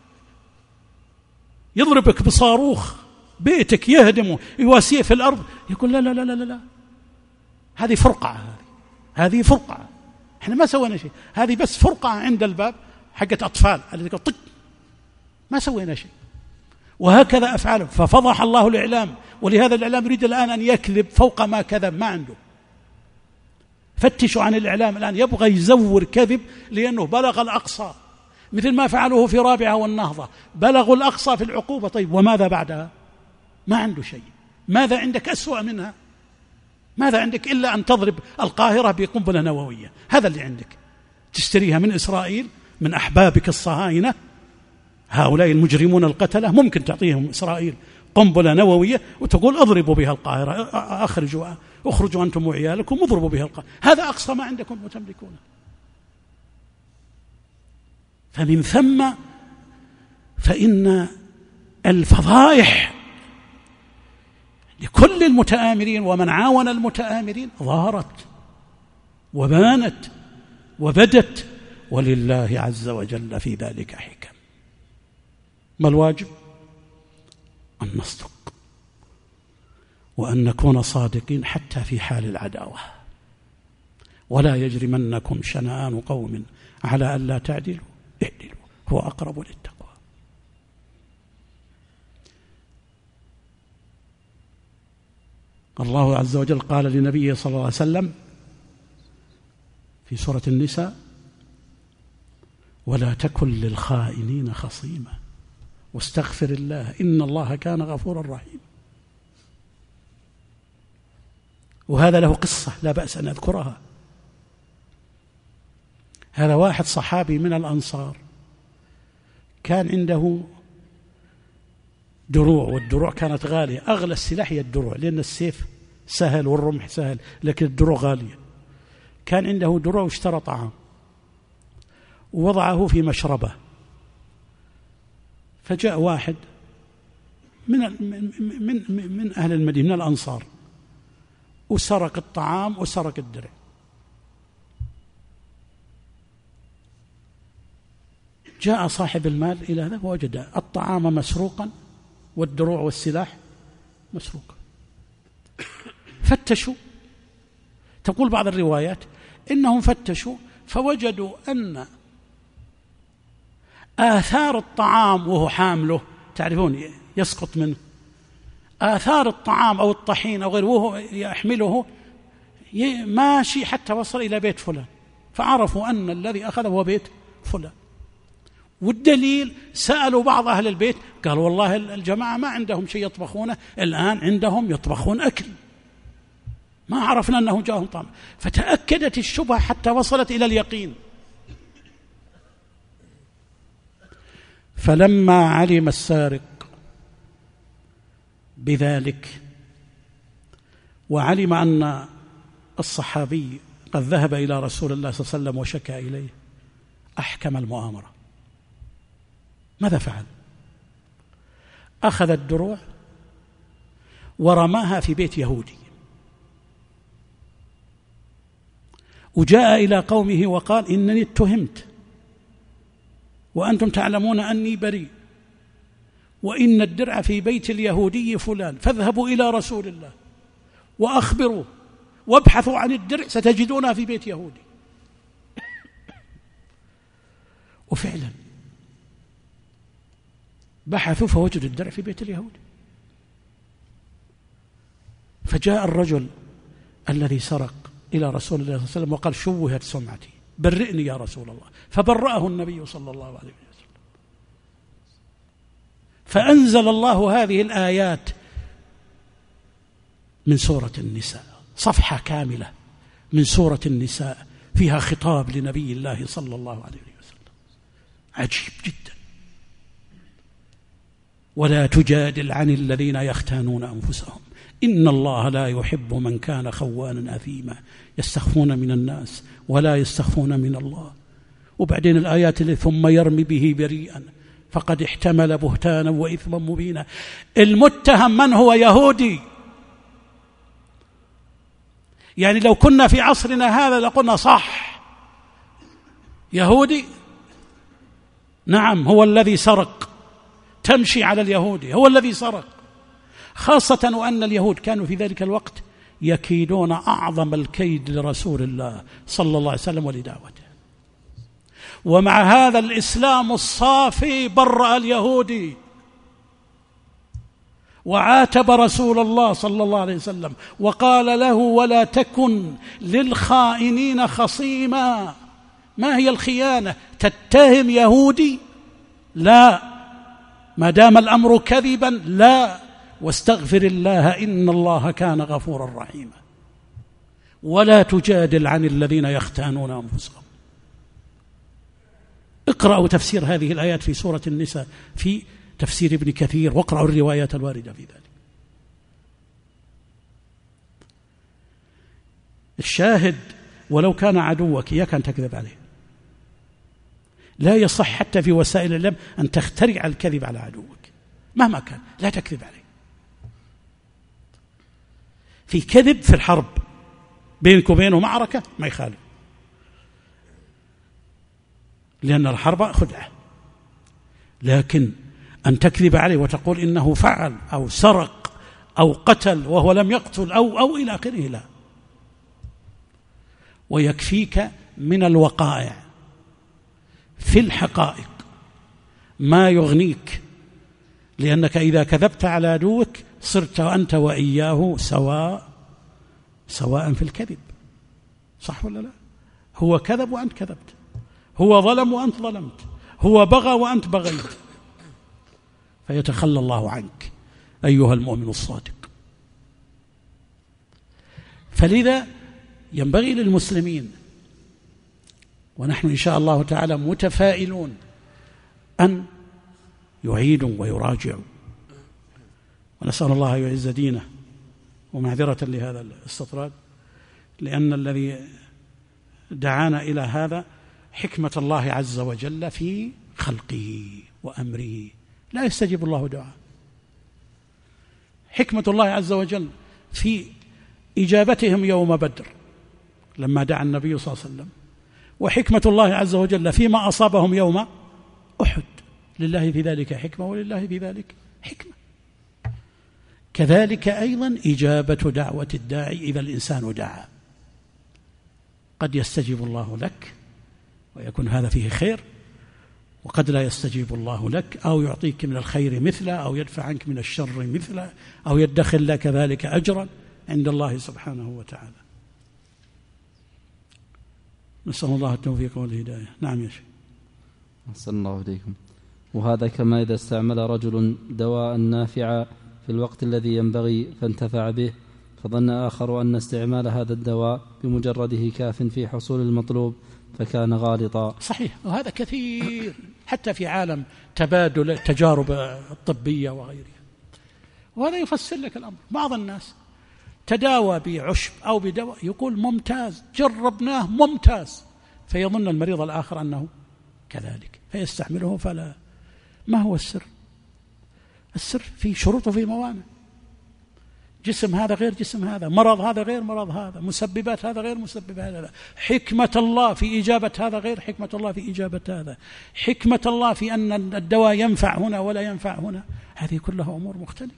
يضربك بصاروخ بيتك يهدمه يواسيه في الأرض، يقول لا لا لا لا لا، هذه فرقعة، هذه فرقعة، احنا ما سوينا شيء، هذه بس فرقعة عند الباب حقت أطفال، اللي يقول طق، ما سوينا شيء. وهكذا أفعاله. ففضح الله الإعلام، ولهذا الإعلام يريد الآن أن يكذب فوق ما كذب، ما عنده. فتشوا عن الإعلام الآن، يبغى يزور كذب لأنه بلغ الأقصى، مثل ما فعلوه في رابعة والنهضة، بلغوا الأقصى في العقوبة. طيب وماذا بعدها؟ ما عنده شيء. ماذا عندك أسوأ منها؟ ماذا عندك إلا أن تضرب القاهرة بقنبلة نووية؟ هذا اللي عندك، تشتريها من إسرائيل، من أحبابك الصهاينة هؤلاء المجرمون القتلة، ممكن تعطيهم إسرائيل قنبلة نووية وتقول اضربوا بها القاهرة، اخرجوا أنتم وعيالكم واضربوا بها القاهرة. هذا أقصى ما عندكم وتملكونه. فمن ثم فإن الفضائح لكل المتآمرين ومن عاون المتآمرين ظهرت وبانت وبدت، ولله عز وجل في ذلك حكم. ما الواجب؟ أن نصدق وأن نكون صادقين حتى في حال العداوة. ولا يجرمنكم شنآن قوم على ألا تعدلوا اعدلوا هو أقرب للتقوى. الله عز وجل قال لنبيه صلى الله عليه وسلم في سورة النساء: ولا تكن للخائنين خصيما واستغفر الله إن الله كان غفورا رحيما. وهذا له قصة لا بأس أن أذكرها. هذا واحد صحابي من الأنصار كان عنده دروع، والدروع كانت غالية، أغلى السلاح هي الدروع، لأن السيف سهل والرمح سهل، لكن الدروع غالية. كان عنده دروع واشترى طعام ووضعه في مشربه، فجاء واحد من أهل المدينة من الأنصار وسرق الطعام وسرق الدرع. جاء صاحب المال إلى هذا ووجد الطعام مسروقا والدروع والسلاح مسروقا. فتشوا، تقول بعض الروايات إنهم فتشوا فوجدوا أن آثار الطعام وهو حامله، تعرفون يسقط منه آثار الطعام أو الطحين أو غيره وهو يحمله، ماشي حتى وصل إلى بيت فلان، فعرفوا أن الذي أخذه هو بيت فلان. والدليل سألوا بعض أهل البيت قالوا والله الجماعة ما عندهم شيء يطبخونه، الآن عندهم يطبخون أكل، ما عرفنا أنه جاءهم طعام. فتأكدت الشبهة حتى وصلت إلى اليقين. فلما علم السارق بذلك وعلم أن الصحابي قد ذهب إلى رسول الله صلى الله عليه وسلم وشكى إليه، أحكم المؤامرة. ماذا فعل؟ أخذ الدروع ورماها في بيت يهودي، وجاء إلى قومه وقال إنني اتهمت وأنتم تعلمون أني بريء، وإن الدرع في بيت اليهودي فلان، فاذهبوا إلى رسول الله وأخبروه وابحثوا عن الدرع ستجدونها في بيت يهودي. وفعلا بحثوا فوجدوا الدرع في بيت اليهودي. فجاء الرجل الذي سرق إلى رسول الله صلى الله عليه وسلم وقال شوهت سمعتي، برئني يا رسول الله، فبرأه النبي صلى الله عليه وسلم. فأنزل الله هذه الآيات من سورة النساء: صفحة كاملة من سورة النساء فيها خطاب لنبي الله صلى الله عليه وسلم عجيب جدا. ولا تجادل عن الذين يختانون أنفسهم إن الله لا يحب من كان خوانا أثيما يستخفون من الناس ولا يستخفون من الله. وبعدين الآيات اللي ثم يرمي به بريئا فقد احتمل بهتانا وإثما مبينا. المتهم من هو؟ يهودي. يعني لو كنا في عصرنا هذا لقلنا صح، يهودي نعم هو الذي سرق، تمشي على اليهودي هو الذي سرق، خاصة وأن اليهود كانوا في ذلك الوقت يكيدون أعظم الكيد لرسول الله صلى الله عليه وسلم ولدعوته. ومع هذا الإسلام الصافي برأ اليهودي وعاتب رسول الله صلى الله عليه وسلم وقال له ولا تكن للخائنين خصيما. ما هي الخيانة؟ تتهم يهودي؟ لا. ما دام الأمر كذبا لا. واستغفر الله إن الله كان غفورا رحيما. ولا تجادل عن الذين يختانون أنفسهم. اقرأوا تفسير هذه الآيات في سورة النساء في تفسير ابن كثير، واقرأوا الروايات الواردة في ذلك. الشاهد ولو كان عدوك إياك أن تكذب عليه. لا يصح حتى في وسائل الإعلام أن تخترع الكذب على عدوك مهما كان، لا تكذب عليه. في كذب في الحرب بينك وبينه معركة ما يخالف، لأن الحرب خدعة. لكن أن تكذب عليه وتقول إنه فعل أو سرق أو قتل وهو لم يقتل أو إلى آخره لا. ويكفيك من الوقائع في الحقائق ما يغنيك، لأنك إذا كذبت على عدوك صرت أنت وإياه سواء في الكذب. صح ولا لا؟ هو كذب وأنت كذبت، هو ظلم وأنت ظلمت، هو بغى وأنت بغيت، فيتخلى الله عنك أيها المؤمن الصادق. فلذا ينبغي للمسلمين، ونحن إن شاء الله تعالى متفائلون، أن يعيدوا ويراجعوا، ونسأل الله يعز دينه. ومعذرة لهذا الاستطراد، لأن الذي دعانا إلى هذا حكمة الله عز وجل في خلقه وأمره، لا يستجيب الله دعاء. حكمة الله عز وجل في إجابتهم يوم بدر لما دعا النبي صلى الله عليه وسلم، وحكمة الله عز وجل فيما أصابهم يوم أحد. لله في ذلك حكمة ولله في ذلك حكمة. كذلك أيضا إجابة دعوة الداعي إذا الإنسان دعا، قد يستجيب الله لك ويكون هذا فيه خير، وقد لا يستجيب الله لك، أو يعطيك من الخير مثله، أو يدفع عنك من الشر مثله، أو يدخل لك ذلك أجرا عند الله سبحانه وتعالى. نسأل الله التوفيق والهداية. نعم يا شيخ. أحسن الله إليكم. وهذا كما إذا استعمل رجل دواء نافعا في الوقت الذي ينبغي فانتفع به، فظن آخر أن استعمال هذا الدواء بمجرده كاف في حصول المطلوب فكان غالطا. صحيح، وهذا كثير حتى في عالم تبادل التجارب الطبية وغيرها، وهذا يفسر لك الأمر. بعض الناس تداوى بعشب أو بدواء يقول ممتاز، جربناه ممتاز، فيظن المريض الآخر أنه كذلك فيستعمله، فلا. ما هو السر؟ السر في شروط وفي موانع. جسم هذا غير جسم هذا، مرض هذا غير مرض هذا، مسببات هذا غير مسببات هذا، حكمة الله في إجابة هذا غير حكمة الله في إجابة هذا، حكمة الله في أن الدواء ينفع هنا ولا ينفع هنا، هذه كلها أمور مختلفة.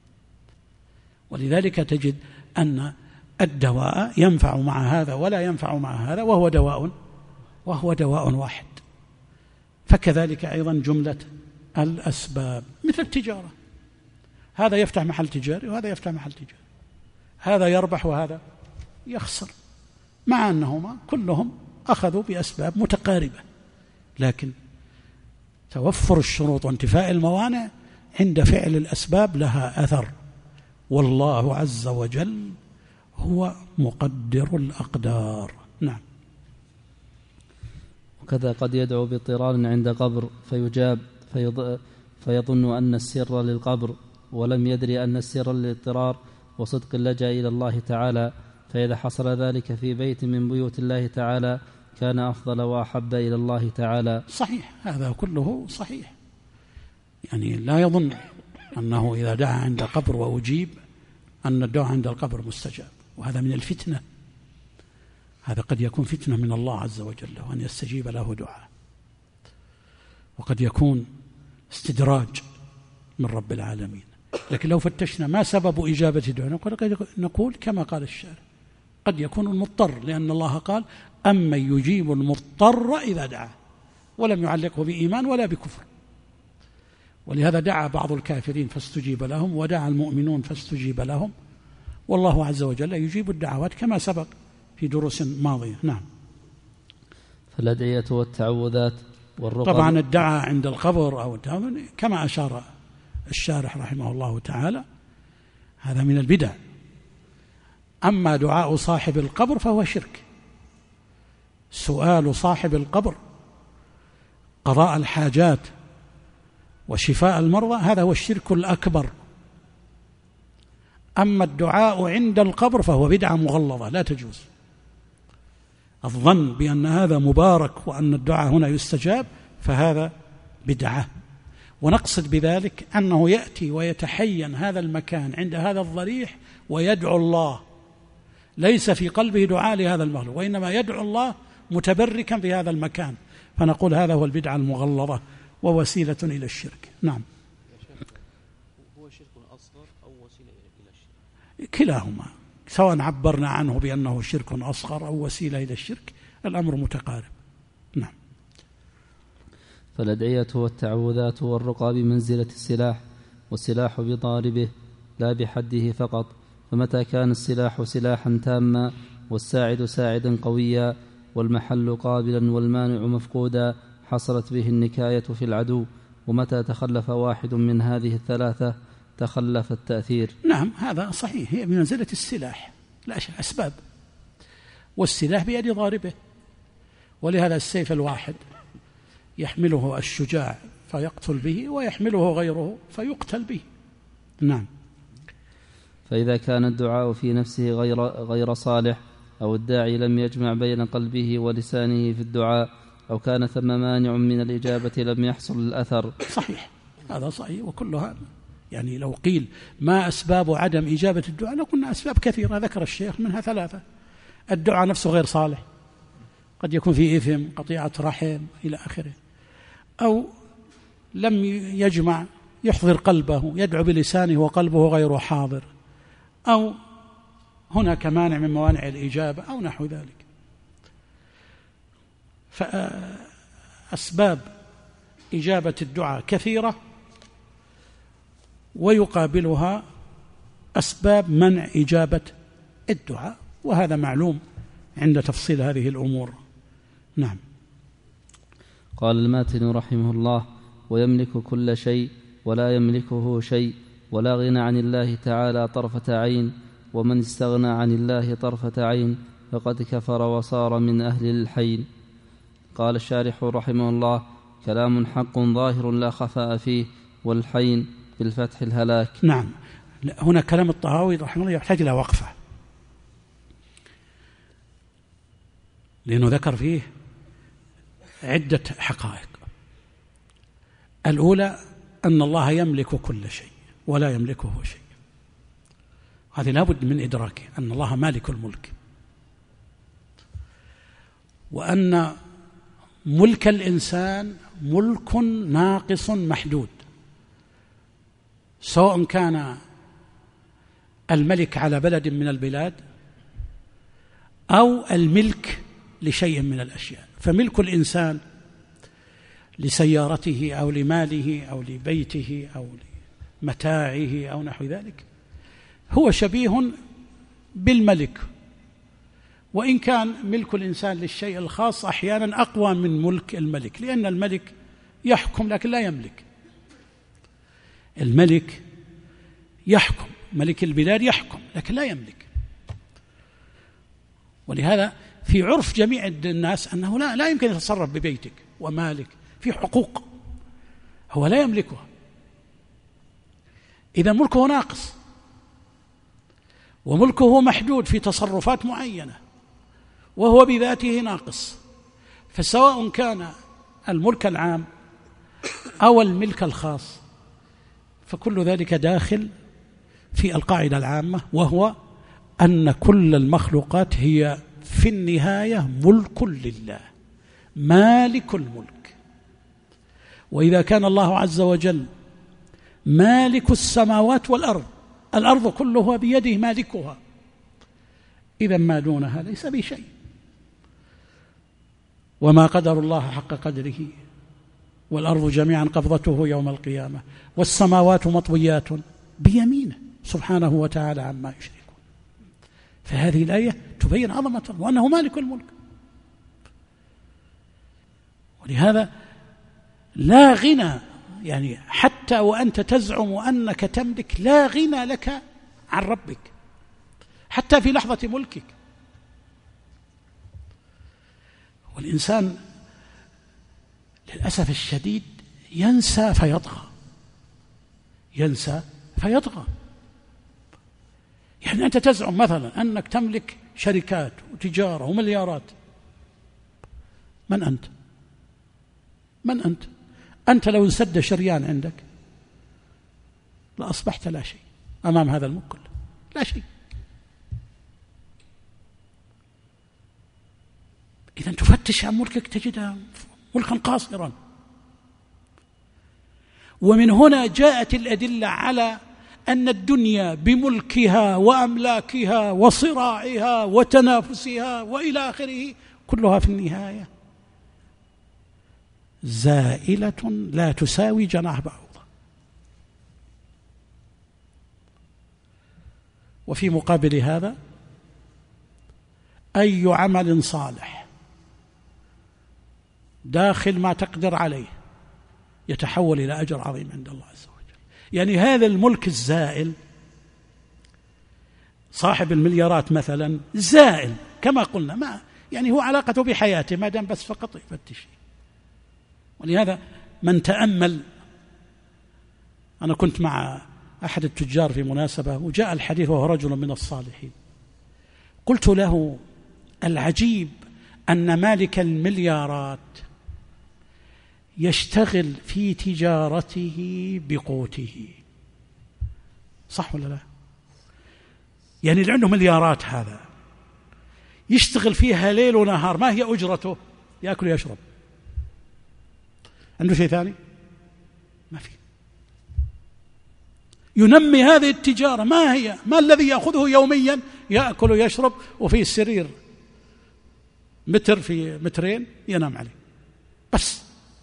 ولذلك تجد أن الدواء ينفع مع هذا ولا ينفع مع هذا، وهو دواء واحد. فكذلك أيضا جملة الأسباب مثل التجارة، هذا يفتح محل تجاري وهذا يفتح محل تجاري، هذا يربح وهذا يخسر، مع أنهما كلهم أخذوا بأسباب متقاربة، لكن توفر الشروط وانتفاء الموانع عند فعل الأسباب لها أثر. والله عز وجل هو مقدر الأقدار. نعم. وكذا قد يدعو باضطرار عند قبر فيجاب فيظن أن السر للقبر ولم يدري أن السر للاضطرار وصدق اللجأ إلى الله تعالى، فإذا حصل ذلك في بيت من بيوت الله تعالى كان أفضل وأحب إلى الله تعالى. صحيح، هذا كله صحيح. يعني لا يظن أنه إذا دعا عند قبر وأجيب أن الدعاء عند القبر مستجاب، وهذا من الفتنة. هذا قد يكون فتنة من الله عز وجل وأن يستجيب له دعاء، وقد يكون استدراج من رب العالمين. لكن لو فتشنا ما سبب إجابة الدعاء نقول كما قال الشارع قد يكون المضطر، لأن الله قال أمن يجيب المضطر إذا دعاه، ولم يعلقه بإيمان ولا بكفر. ولهذا دعا بعض الكافرين فاستجيب لهم، ودعا المؤمنون فاستجيب لهم، والله عز وجل يجيب الدعوات كما سبق في دروس ماضية. نعم. فالأدعية والتعوذات والرقى. طبعا الدعاء عند القبر أو كما أشار الشارح رحمه الله تعالى هذا من البدع. أما دعاء صاحب القبر فهو شرك. سؤال صاحب القبر قضاء الحاجات وشفاء المرضى هذا هو الشرك الأكبر. أما الدعاء عند القبر فهو بدعة مغلظة لا تجوز. الظن بأن هذا مبارك وأن الدعاء هنا يستجاب فهذا بدعة. ونقصد بذلك أنه يأتي ويتحين هذا المكان عند هذا الضريح ويدعو الله، ليس في قلبه دعاء لهذا المخلوق، وإنما يدعو الله متبركا في هذا المكان، فنقول هذا هو البدعة المغلظة ووسيلة إلى الشرك. نعم. هو شرك أصغر أو وسيلة إلى الشرك؟ كلاهما، سواء عبرنا عنه بأنه شرك أصغر أو وسيلة إلى الشرك الأمر متقارب. نعم. فالأدعية والتعوذات والرقى بمنزلة السلاح، والسلاح بضاربه لا بحده فقط. فمتى كان السلاح سلاحا تاما والساعد ساعدا قويا والمحل قابلا والمانع مفقودا حصلت به النكاية في العدو. ومتى تخلف واحد من هذه الثلاثة تخلف التأثير. نعم هذا صحيح، هي بمنزلة السلاح لا أسباب، والسلاح بيد ضاربه. ولهذا السيف الواحد يحمله الشجاع فيقتل به ويحمله غيره فيقتل به. نعم. فإذا كان الدعاء في نفسه غير صالح أو الداعي لم يجمع بين قلبه ولسانه في الدعاء أو كان ثم مانع من الإجابة لم يحصل الأثر. صحيح، هذا صحيح. وكلها يعني لو قيل ما أسباب عدم إجابة الدعاء لقلنا أسباب كثيرة ذكر الشيخ منها ثلاثة. الدعاء نفسه غير صالح، قد يكون فيه إثم قطيعة رحم إلى آخره، أو لم يجمع يحضر قلبه يدعو بلسانه وقلبه غير حاضر، أو هناك مانع من موانع الإجابة أو نحو ذلك. فأسباب إجابة الدعاء كثيرة ويقابلها أسباب منع إجابة الدعاء، وهذا معلوم عند تفصيل هذه الأمور. نعم. قال الماتن رحمه الله: ويملك كل شيء ولا يملكه شيء ولا غنى عن الله تعالى طرفة عين، ومن استغنى عن الله طرفة عين فقد كفر وصار من أهل الحين. قال الشارح رحمه الله: كلام حق ظاهر لا خفاء فيه، والحين بالفتح الهلاك. نعم. هنا كلام الطهاوي رحمه الله يحتاج إلى وقفة، لأنه ذكر فيه عدة حقائق. الأولى أن الله يملك كل شيء ولا يملكه شيء، هذه لابد من إدراكه، أن الله مالك الملك، وأن ملك الإنسان ملك ناقص محدود، سواء كان الملك على بلد من البلاد أو الملك لشيء من الأشياء. فملك الإنسان لسيارته أو لماله أو لبيته أو لمتاعه أو نحو ذلك هو شبيه بالملك، وإن كان ملك الإنسان للشيء الخاص أحيانا أقوى من ملك الملك، لأن الملك يحكم لكن لا يملك. الملك يحكم، ملك البلاد يحكم لكن لا يملك. ولهذا في عرف جميع الناس أنه لا يمكن يتصرف ببيتك ومالك، في حقوق هو لا يملكها، إذا ملكه ناقص وملكه محدود في تصرفات معينة وهو بذاته ناقص. فسواء كان الملك العام أو الملك الخاص فكل ذلك داخل في القاعدة العامة، وهو أن كل المخلوقات هي في النهاية ملك لله، مالك الملك. وإذا كان الله عز وجل مالك السماوات والأرض، الأرض كلها بيده مالكها، إذا ما دونها ليس بشيء. وما قدر الله حق قدره، والأرض جميعا قبضته يوم القيامة، والسماوات مطويات بيمينه سبحانه وتعالى عما يشركون. فهذه الآية تبين عظمته وأنه مالك الملك. ولهذا لا غنى، يعني حتى وأنت تزعم أنك تملك لا غنى لك عن ربك حتى في لحظة ملكك. والإنسان للأسف الشديد ينسى فيطغى، ينسى فيطغى. يعني أنت تزعم مثلا أنك تملك شركات وتجارة ومليارات، من أنت؟ من أنت؟ أنت لو انسد شريان عندك لأصبحت لا شيء أمام هذا الملك كله، لا شيء. إذا تفتش عن ملكك تجدها ملكا قاصرا. ومن هنا جاءت الأدلة على أن الدنيا بملكها وأملاكها وصراعها وتنافسها وإلى آخره كلها في النهاية زائلة لا تساوي جناح بعوضة. وفي مقابل هذا أي عمل صالح داخل ما تقدر عليه يتحول إلى أجر عظيم عند الله عز وجل. يعني هذا الملك الزائل، صاحب المليارات مثلا زائل كما قلنا، ما يعني هو علاقته بحياته ما دام بس فقط يفتش. ولهذا من تأمل، أنا كنت مع أحد التجار في مناسبة وجاء الحديث وهو رجل من الصالحين، قلت له العجيب أن مالك المليارات يشتغل في تجارته بقوته، صح ولا لا؟ يعني اللي عنده مليارات هذا يشتغل فيها ليل ونهار، ما هي أجرته؟ يأكل ويشرب. عنده شيء ثاني؟ ما في. ينمي هذه التجارة، ما هي؟ ما الذي يأخذه يوميا؟ يأكل ويشرب وفي السرير متر في مترين ينام عليه بس،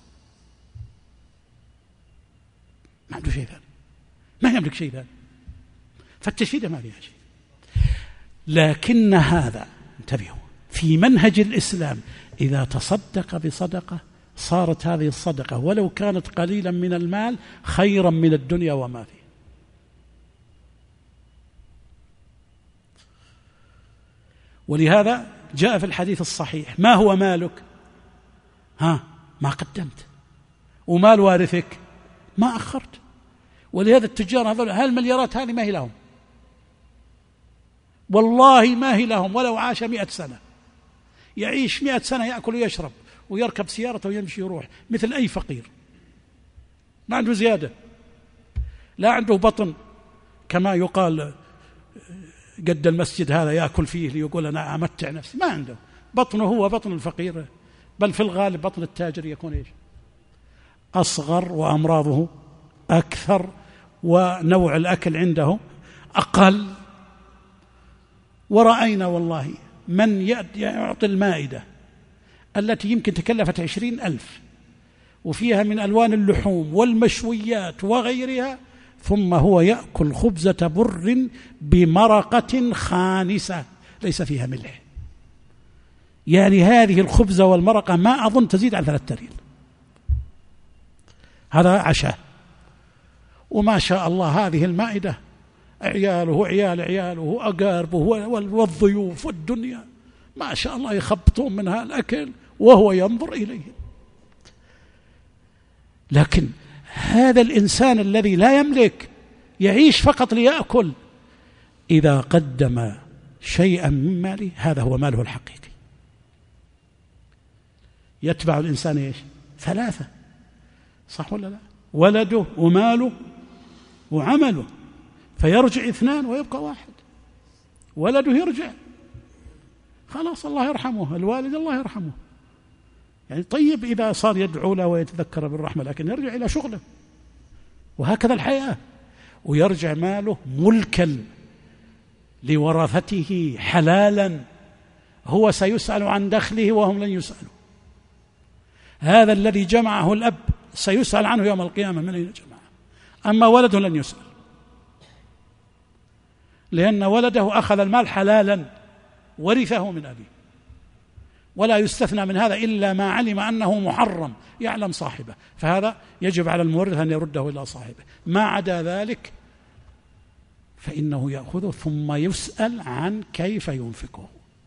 ما عنده شيء ثاني، ما يملك شيء ثاني. فالتشهيد ما فيها شيء. لكن هذا انتبهوا في منهج الإسلام، إذا تصدق بصدقة صارت هذه الصدقة ولو كانت قليلا من المال خيرا من الدنيا وما فيه. ولهذا جاء في الحديث الصحيح: ما هو مالك؟ ما قدمت. ومال وارثك؟ ما أخرت. ولهذا التجار هذول هالمليارات هذه ما هي لهم، والله ما هي لهم، ولو عاش 100 سنة يعيش 100 سنة يأكل ويشرب ويركب سيارته ويمشي يروح مثل أي فقير، ما عنده زيادة، لا عنده بطن كما يقال قد المسجد هذا يأكل فيه ليقول أنا أمتع نفسي، ما عنده. بطنه هو بطن الفقير، بل في الغالب بطن التاجر يكون إيش؟ أصغر، وأمراضه أكثر، ونوع الأكل عنده أقل. ورأينا والله من يعطي المائدة التي يمكن تكلفت 20,000 وفيها من ألوان اللحوم والمشويات وغيرها، ثم هو يأكل خبزة بر بمرقة خانسة ليس فيها ملح. يعني هذه الخبزة والمرقة ما أظن تزيد عن 3 ريال. هذا عشاء. وما شاء الله هذه المائدة عياله وعيال عياله وأقاربه والضيوف والدنيا ما شاء الله يخبطون منها الأكل وهو ينظر إليهم. لكن هذا الإنسان الذي لا يملك يعيش فقط ليأكل، إذا قدم شيئا من ماله هذا هو ماله الحقيقي. يتبع الإنسان إيش؟ 3، صح ولا لا؟ ولده وماله وعمله، فيرجع 2 ويبقى 1. ولده يرجع، خلاص الله يرحمه، الوالد الله يرحمه، يعني طيب إذا صار يدعو له ويتذكر بالرحمة، لكن يرجع إلى شغله. وهكذا الحياة. ويرجع ماله ملكا لورثته حلالا، هو سيسأل عن دخله وهم لن يسألوا. هذا الذي جمعه الأب سيسأل عنه يوم القيامة من أين جمعه، أما ولده لن يسأل، لأن ولده أخذ المال حلالا ورثه من أبيه، ولا يستثنى من هذا إلا ما علم أنه محرم يعلم صاحبه، فهذا يجب على المورث أن يرده إلى صاحبه. ما عدا ذلك فإنه يأخذه ثم يسأل عن كيف ينفقه.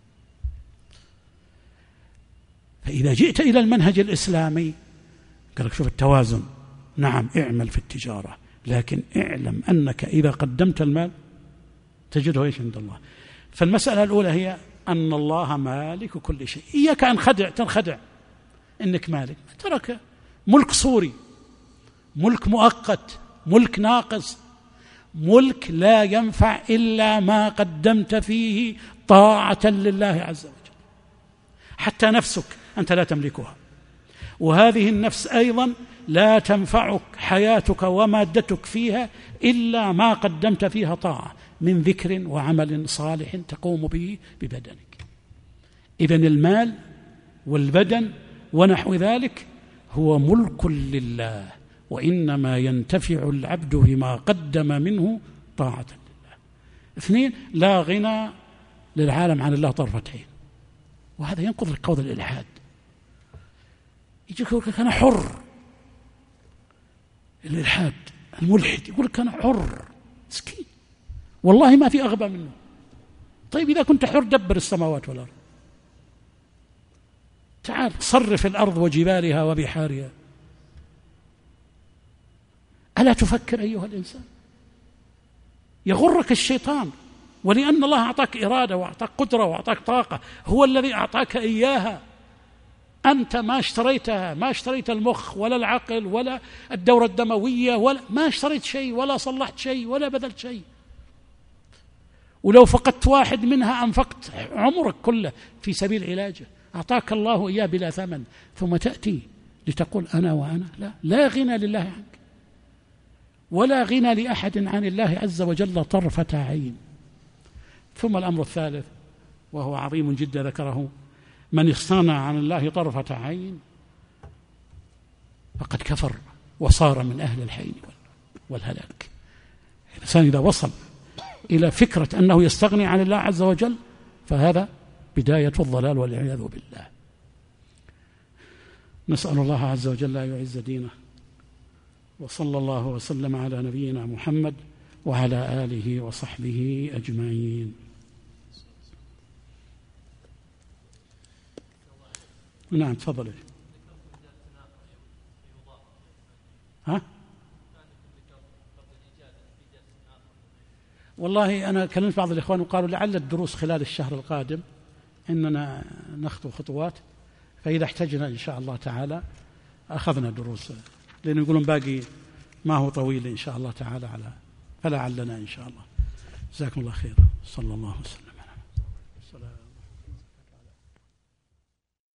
فإذا جئت إلى المنهج الإسلامي قال لك شوف التوازن، نعم اعمل في التجارة، لكن اعلم أنك إذا قدمت المال تجده إيش عند الله. فالمسألة الأولى هي أن الله مالك كل شيء. إياك أن تنخدع إنك مالك، ترك ملك صوري، ملك مؤقت، ملك ناقص، ملك لا ينفع إلا ما قدمت فيه طاعة لله عز وجل. حتى نفسك أنت لا تملكها، وهذه النفس أيضا لا تنفعك حياتك ومادتك فيها إلا ما قدمت فيها طاعة من ذكر وعمل صالح تقوم به ببدنك. إذن المال والبدن ونحو ذلك هو ملك لله، وإنما ينتفع العبد بما قدم منه طاعة لله. 2، لا غنى للعالم عن الله طرفة عين، وهذا ينقض القول الإلحاد. يجيك يقول لك أنا حر، الإلحاد الملحد يقول لك أنا حر، مسكين والله ما في أغبى منه. طيب إذا كنت حر دبر السماوات والأرض، تعال صرف الأرض وجبالها وبحارها. ألا تفكر أيها الإنسان؟ يغرك الشيطان، ولأن الله أعطاك إرادة وأعطاك قدرة وأعطاك طاقة، هو الذي أعطاك إياها. أنت ما اشتريتها، ما اشتريت المخ ولا العقل ولا الدورة الدموية، ولا ما اشتريت شيء ولا صلحت شيء ولا بذلت شيء. ولو فقدت واحد منها أنفقت عمرك كله في سبيل علاجه. أعطاك الله إياه بلا ثمن، ثم تأتي لتقول أنا وأنا. لا غنى لله عنك، ولا غنى لأحد عن الله عز وجل طرفة عين. ثم الأمر الثالث وهو عظيم جدا ذكره: من استغنى عن الله طرفة عين فقد كفر وصار من أهل الحين والهلاك. الإنسان إذا وصل إلى فكرة أنه يستغني عن الله عز وجل فهذا بداية الضلال والعياذ بالله. نسأل الله عز وجل أن يعز دينه، وصلى الله وسلم على نبينا محمد وعلى آله وصحبه أجمعين. نعم تفضل. ها؟ والله أنا كلمت بعض الإخوان وقالوا لعل الدروس خلال الشهر القادم إننا نخطو خطوات، فإذا احتجنا إن شاء الله تعالى أخذنا دروس، لأنه يقولون باقي ما هو طويل إن شاء الله تعالى، فلعلنا إن شاء الله. جزاكم الله خيرا. صلى الله وسلم.